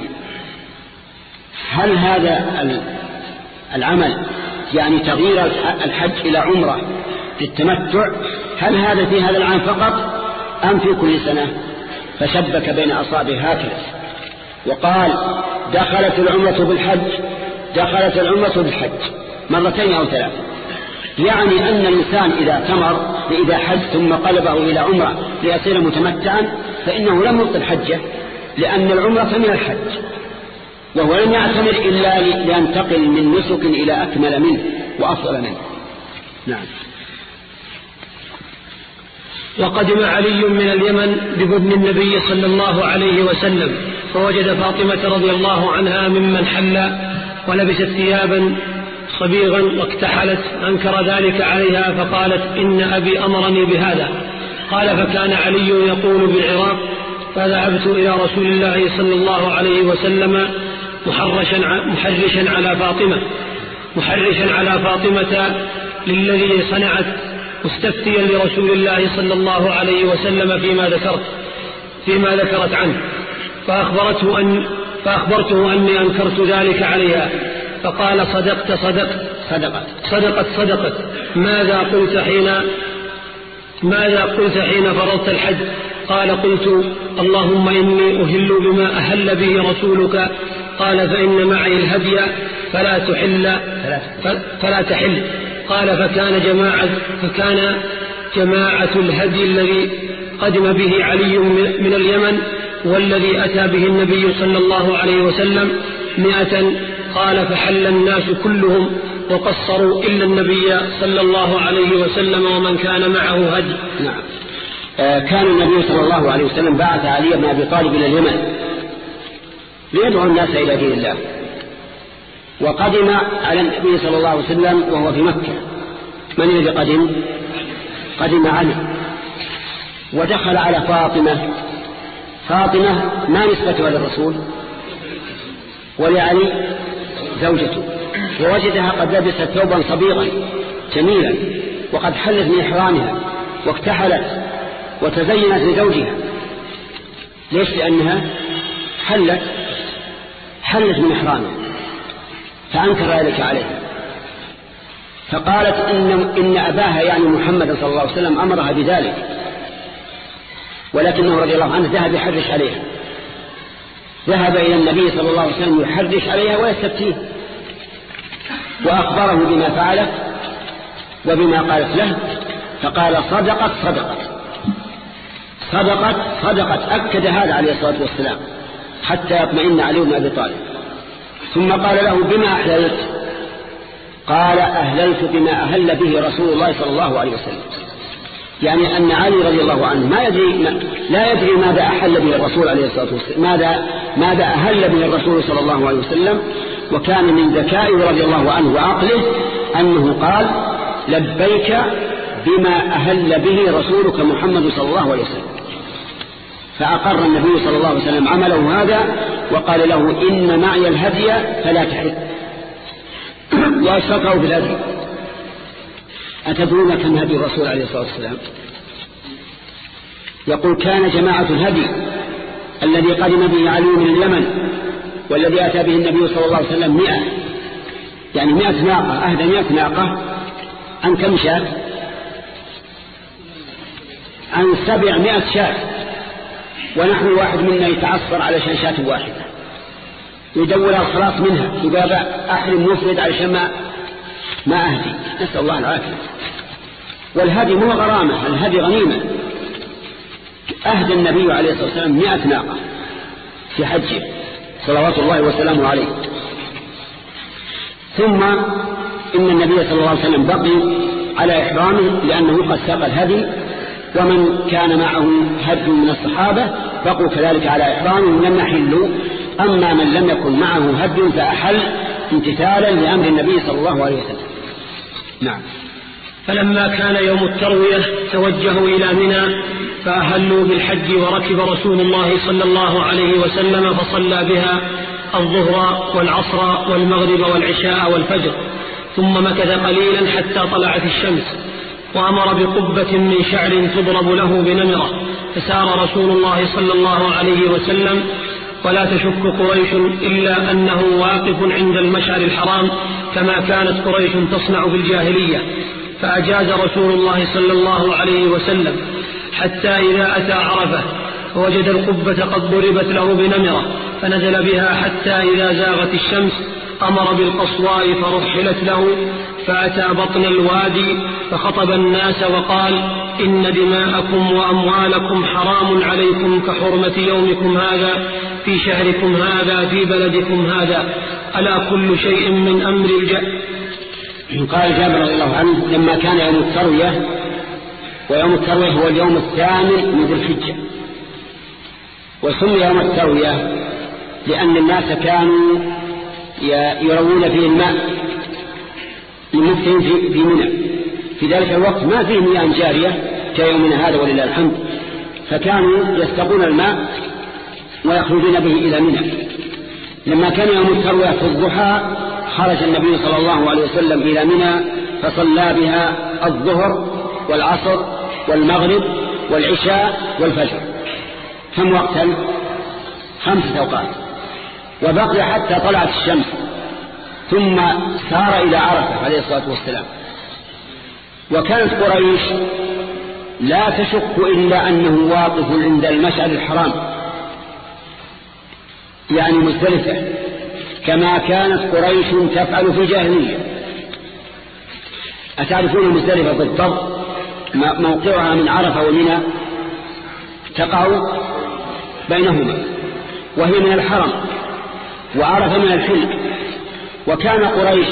هل هذا العمل يعني تغيير الحج إلى عمرة للتمتع هل هذا في هذا العام فقط أم في كل سنة؟ فشبك بين أصابعه هكذا وقال دخلت العمرة بالحج، دخلت العمرة بالحج. مرتين أو ثلاث. يعني أن الإنسان إذا اعتمر إذا حج ثم قلبه إلى عمرة ليصير متمتعا فإنه لم يبطل حجه، لأن العمرة من الحج، وهو لم يعتمر إلا لينتقل من نسك إلى أكمل منه وأفضل منه. نعم. وقدم علي من اليمن ببدن النبي صلى الله عليه وسلم، فوجد فاطمة رضي الله عنها ممن حل ولبست ثيابا صبيغا واكتحلت، أنكر ذلك عليها فقالت إن أبي أمرني بهذا. قال فكان علي يقول بالعراق، فذهبت إلى رسول الله صلى الله عليه وسلم محرشا محرشا على فاطمة محرشا على فاطمة للذي صنعت، مستفتيا لرسول الله صلى الله عليه وسلم فيما ذكرت فيما ذكرت عنه، فأخبرته أن فأخبرته أني أنكرت ذلك عليها، فقال صدقت صدقت صدقت صدقت صدقت ماذا قلت حين ماذا قلت حين فرضت الحج؟ قال قلت اللهم إني أهل بما أهل به رسولك. قال فإن معي الهدي فلا تحل فلا تحل. قال فكان جماعة فكان جماعة الهدي الذي قدم به علي من اليمن والذي أتى به النبي صلى الله عليه وسلم مئة. قال فحل الناس كلهم وقصروا إلا النبي صلى الله عليه وسلم ومن كان معه هدي. نعم. آه كان النبي صلى الله عليه وسلم بعث علي بن أبي طالب إلى اليمن ليدعو الناس إلى دين الله، وقدم على النبي صلى الله عليه وسلم وهو في مكة. من الذي قدم؟ قدم علي، ودخل على فاطمة. فاطمة ما نسبتها للرسول ولعلي زوجته، ووجدها قد لبست ثوبا صبيغا جميلا وقد حلت من إحرامها واكتحلت وتزينت لزوجها. ليش؟ لأنها حلت حلت من إحرامها، فأنكر ذلك عليها، فقالت إن, إن أباها يعني محمد صلى الله عليه وسلم أمرها بذلك، ولكنه رضي الله عنه ذهب يحرش عليها، ذهب إلى النبي صلى الله عليه وسلم يحرش عليها ويستفتيه، وأخبره بما فعلت وبما قالت له، فقال صدقت صدقت صدقت صدقت أكد هذا عليه الصلاة والسلام حتى يطمئن علي بن أبي طالب. ثم قال له بما أحللت؟ قال أهللت بما أهل به رسول الله صلى الله عليه وسلم، يعني أن علي رضي الله عنه ما يدري ما لا يدري ماذا أحل به الرسول عليه الصلاة والسلام، ماذا ماذا أهل به الرسول صلى الله عليه وسلم. وكان من ذكائه رضي الله عنه وعقله أنه قال لبيك بما أهل به رسولك محمد صلى الله عليه وسلم، فأقر النبي صلى الله عليه وسلم عمله هذا وقال له إن معي الهدي فلا تحل، وأشركه بالهدي. أتدرون كم هدي الرسول عليه الصلاة والسلام؟ يقول كان جماعة الهدي الذي قدم به علي من اليمن والذي أتى به النبي صلى الله عليه وسلم مئة، يعني مئة ناقة، أهدى مئة ناقة عن كم شاة؟ عن سبعمائة شاة، ونحن واحد منا يتعصر علشان شاة واحدة يدور الخلاص منها، يقول أحرم مفرد علشان ما ما أهدي، نسأل الله العافية. والهدي مو غرامة، الهدي غنيمة. أهدى النبي عليه الصلاة والسلام مئة ناقة في حجه صلوات الله وسلامه عليه. ثم إن النبي صلى الله عليه وسلم بقي على إحرامه لأنه قد ساق الهدي، ومن كان معه هدي من الصحابة بقوا كذلك على إحرامه لم يحلوا. أما من لم يكن معه هدي فأحل امتثالا لأمر النبي صلى الله عليه وسلم. نعم. فلما كان يوم التروية توجهوا إلى منى فأهلوا بالحج، وركب رسول الله صلى الله عليه وسلم فصلى بها الظهر والعصر والمغرب والعشاء والفجر، ثم مكث قليلا حتى طلعت الشمس، وأمر بقبة من شعر تضرب له بنمرة، فسار رسول الله صلى الله عليه وسلم ولا تشك قريش إلا أنه واقف عند المشعر الحرام كما كانت قريش تصنع في الجاهلية. فأجاز رسول الله صلى الله عليه وسلم حتى إذا أتى عرفة فوجد القبة قد ضربت له بنمرة، فنزل بها حتى إذا زاغت الشمس أمر بالقصواء فرحلت له، فأتى بطن الوادي فخطب الناس وقال: إن دماءكم وأموالكم حرام عليكم كحرمة يومكم هذا في شهركم هذا في بلدكم هذا، ألا كل شيء من أمر الجاهلية. قال جابر رضي الله عنه: لما كان يوم التروية، ويوم التروية هو اليوم الثامن من ذي الحجة، وسمي يوم التروية لأن الناس كانوا يروون فيه الماء لمكثهم في منى. في ذلك الوقت ما فيه مياه جارية كيومنا هذا ولله الحمد، فكانوا يستقون الماء ويخرجون به إلى منى. لما كان يوم التروية في الضحى خرج النبي صلى الله عليه وسلم إلى منى فصلى بها الظهر والعصر والمغرب والعشاء والفجر. كم وقتا؟ خمسة أوقات. وبقي حتى طلعت الشمس، ثم سار إلى عرفة عليه الصلاة والسلام. وكانت قريش لا تشك إلا أنه واقف عند المشعر الحرام، يعني مزدلفة، كما كانت قريش تفعل في جاهلية. أتعرفون مزدلفة بالضبط؟ موقعها من عرفة ومنى تقع بينهما، وهي من الحرم وعرفة من الحل. وكان قريش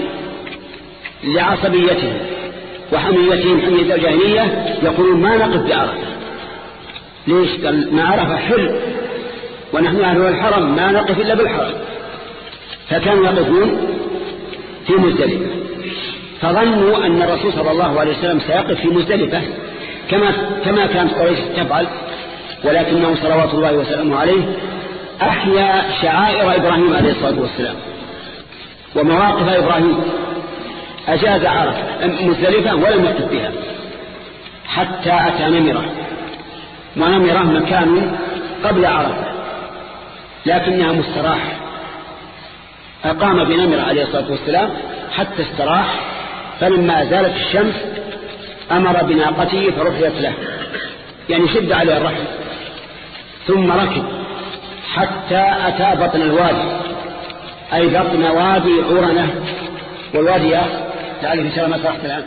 لعصبيتهم وحميتهم حمية الجاهلية يقولون: ما نقف بعرفة. ليش؟ قال: ما عرفة حل ونحن أهل الحرم ما نقف إلا بالحرم. فكانوا يقفون في مزدلفة، فظنوا أن الرسول صلى الله عليه وسلم سيقف في مزدلفة كما كما كانت قريش تفعل، ولكنه صلوات الله وسلامه عليه أحيا شعائر إبراهيم عليه الصلاة والسلام ومواقف إبراهيم، أجاز عرفة مزدلفة ولم يقف بها حتى أتى نمرة، ونمرة مكان قبل عرفة لكنها مستراح. أقام بنمرة عليه الصلاة والسلام حتى استراح، فلما زالت الشمس أمر بناقته فرحلت له، يعني شد عليه الرحل، ثم ركب حتى أتى بطن الوادي، أي بطن وادي عرنة. والوادي تعالي في سلامة راحت الآن.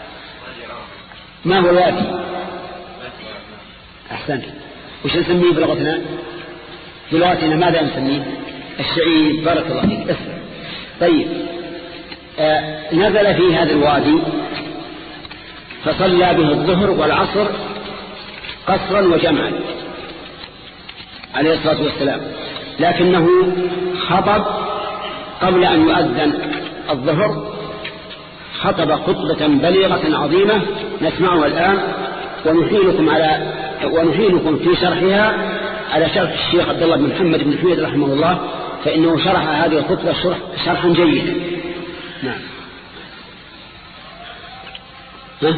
ما هو الوادي؟ أحسنت. وش نسميه بلغتنا؟ بلغتنا ماذا نسميه؟ الشعيب. بارك الله فيك. اسمع. طيب، آه نزل في هذا الوادي فصلى به الظهر والعصر قصرا وجمعا عليه الصلاة والسلام، لكنه خطب قبل أن يؤذن الظهر، خطب خطبة بليغة عظيمة نسمعها الآن، ونحيلكم على ونحيلكم في شرحها على شرح الشيخ عبد الله بن محمد بن حميد رحمه الله، فإنه شرح هذه الخطبة شرح شرحا جيدا. نعم. ها؟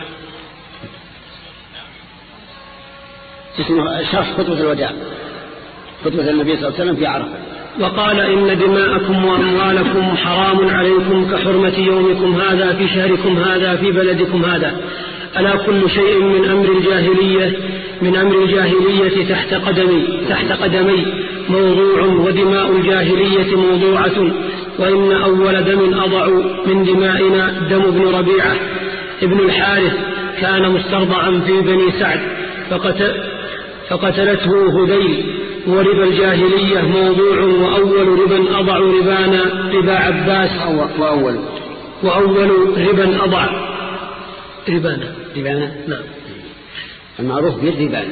اسمه شرح خطبة الوداع، خطبة النبي صلى الله عليه وسلم في عرفة. وقال: إن دماءكم وأموالكم حرام عليكم كحرمة يومكم هذا في شهركم هذا في بلدكم هذا، ألا كل شيء من أمر الجاهلية من أمر الجاهلية تحت قدمي تحت قدمي موضوع، ودماء الجاهلية موضوعة، وإن أول دم أضع من دمائنا دم ابن ربيعة ابن الحارث، كان مسترضعا في بني سعد فقتل فقتلته هذيل. وربا الجاهلية موضوع، وأول ربا أضع ربانا ربا عباس وأول وأول ربا أضع ربانا ربانا نعم المعروف بالربان.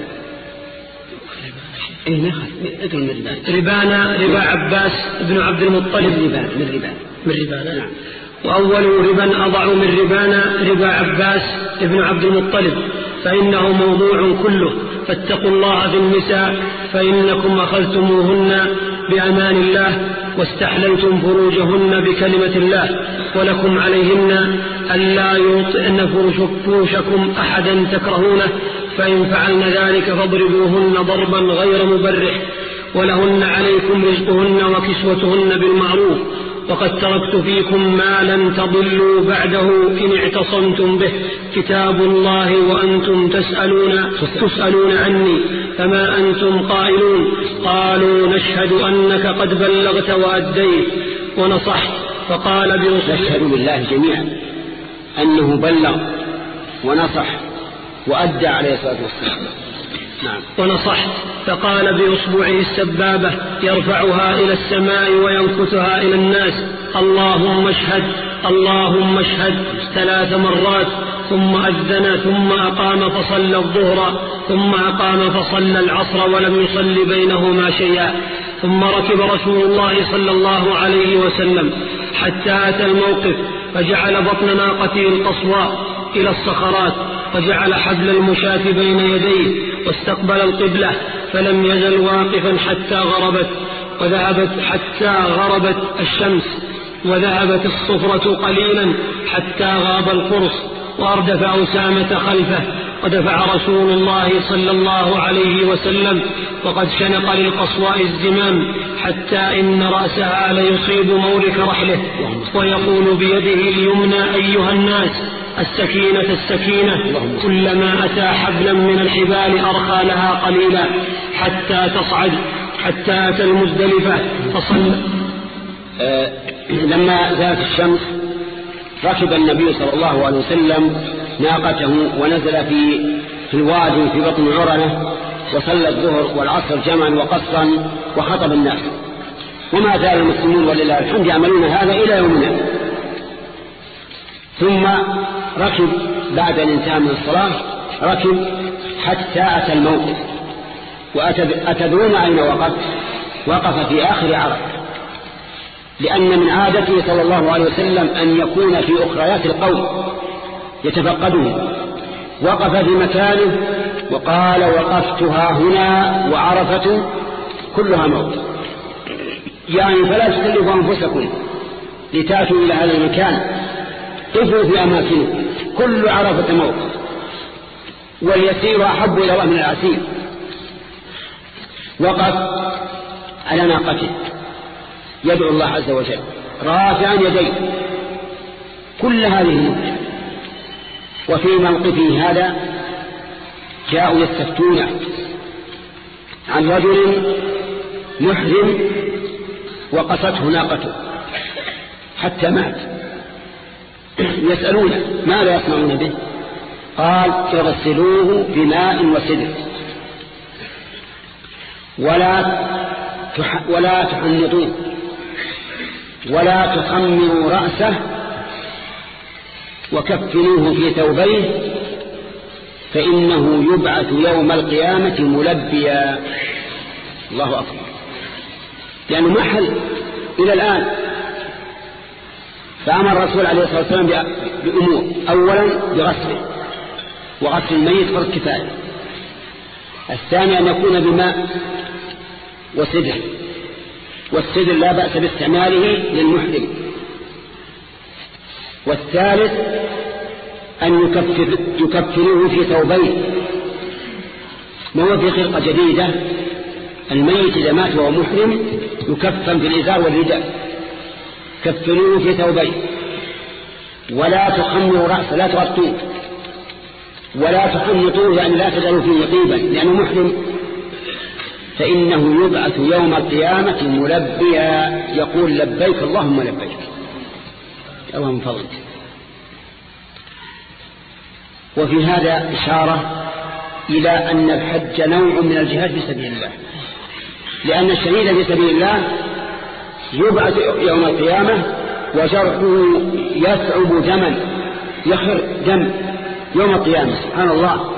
ربانا ربا عباس بن عبد المطلب من ربان من ربانا نعم. وأول ربا أضع من ربانا ربا عباس بن عبد المطلب، فإنه موضوع كله، فاتقوا الله في النساء، فإنكم أخذتموهن بأمان الله واستحللتم فروجهن بكلمة الله، ولكم عليهن ألا يوطئن فروشكم أحدا تكرهونه، فإن فعلن ذلك فاضربوهن ضربا غير مبرح، ولهن عليكم رزقهن وكسوتهن بالمعروف، وقد تركت فيكم ما لن تضلوا بعده إن اعتصمتم به، كتاب الله وأنتم تسألون, تسألون عني، فما أنتم قائلون؟ قالوا: نشهد أنك قد بلغت وأديت، ونصحت فقال بأصبعه. نشهد بالله جميعا أنه بلغ ونصح وأدى عليه الصلاة والسلام. نعم. ونصحت فقال بأصبعه السبابة يرفعها إلى السماء وينكتها إلى الناس: اللهم اشهد اللهم اشهد ثلاث مرات، ثم أذن ثم أقام فصلى الظهر، ثم أقام فصلى العصر ولم يصل بينهما شيئا. ثم ركب رسول الله صلى الله عليه وسلم حتى أتى الموقف فجعل بطن ناقته القصواء إلى الصخرات، وجعل حبل المشاة بين يديه واستقبل القبلة، فلم يزل واقفا حتى غربت وذهبت حتى غربت الشمس، وذهبت الصفرة قليلا حتى غاب القرص، وأردف أسامة خلفه، ودفع رسول الله صلى الله عليه وسلم وقد شنق للقصواء الزمام حتى إن رأسها ليصيب مورك رحله، ويقول بيده اليمنى: أيها الناس السكينة السكينة. كلما أتى حبلا من الحبال أرخى لها قليلا حتى تصعد، حتى أتى المزدلفة فصلى. أه لما زالت الشمس ركب النبي صلى الله عليه وسلم ناقته ونزل في في الوادي في بطن عرنة، وصلى الظهر والعصر جمعا وقصرا وخطب الناس. وما زال المسلمون ولله الحمد يعملون هذا إلى يومنا. ثم ركب بعد أن انتهى من الصلاة، ركب حتى أتى الموقف. وأتدرون أين وقف؟ وقف في آخر عرفة، لأن من عادته صلى الله عليه وسلم أن يكون في أخريات القوم يتفقدون. وقف في مكانه وقال: وقفتها هنا وعرفة كلها موت، يعني فلا تكلفوا أنفسكم لتأتوا إلى هذا المكان، قفوا في أماكنكم، كل عرفة موت، واليسير أحب إلى الله من العسير. وقف على ناقته يدعو الله عز وجل رافعا يديه كل هذه المدة. وفي موقفه هذا جاءوا يستفتونه عن رجل محرم وقصته ناقته حتى مات، يسألونه ماذا يصنعون به؟ قال: اغسلوه بماء وسدر، ولا ولا تحنطوه، ولا تخمروا رأسه، وكفنوه في ثوبيه، فإنه يبعث يوم القيامة ملبيا. الله أكبر. لأنه محل إلى الآن. فأمر الرسول عليه الصلاة والسلام بأمور: أولا بغسله، وغسل الميت فرض كفاية. الثاني أن يكون بماء وسدر، والسدر لا بأس باستعماله للمحرم. والثالث أن يكفر يكفروه في ثوبين، ما هو في خلقة جديدة. الميت إذا مات وهو محرم يكفن في الإزار والرداء، كفروه في ثوبين. ولا تخمروا رأسه، لا تغطوه، ولا تحنطوه، يعني لا تجعلوا فيه طيبا لأنه محرم، فإنه يبعث يوم القيامة ملبيا، يقول: لبيك اللهم لبيك، اللهم فضلك. وفي هذا إشارة إلى أن الحج نوع من الجهاد في سبيل الله، لأن الشهيد في سبيل الله يبعث يوم القيامة وجرحه يثعب دما، يخر دم يوم القيامة. سبحان الله.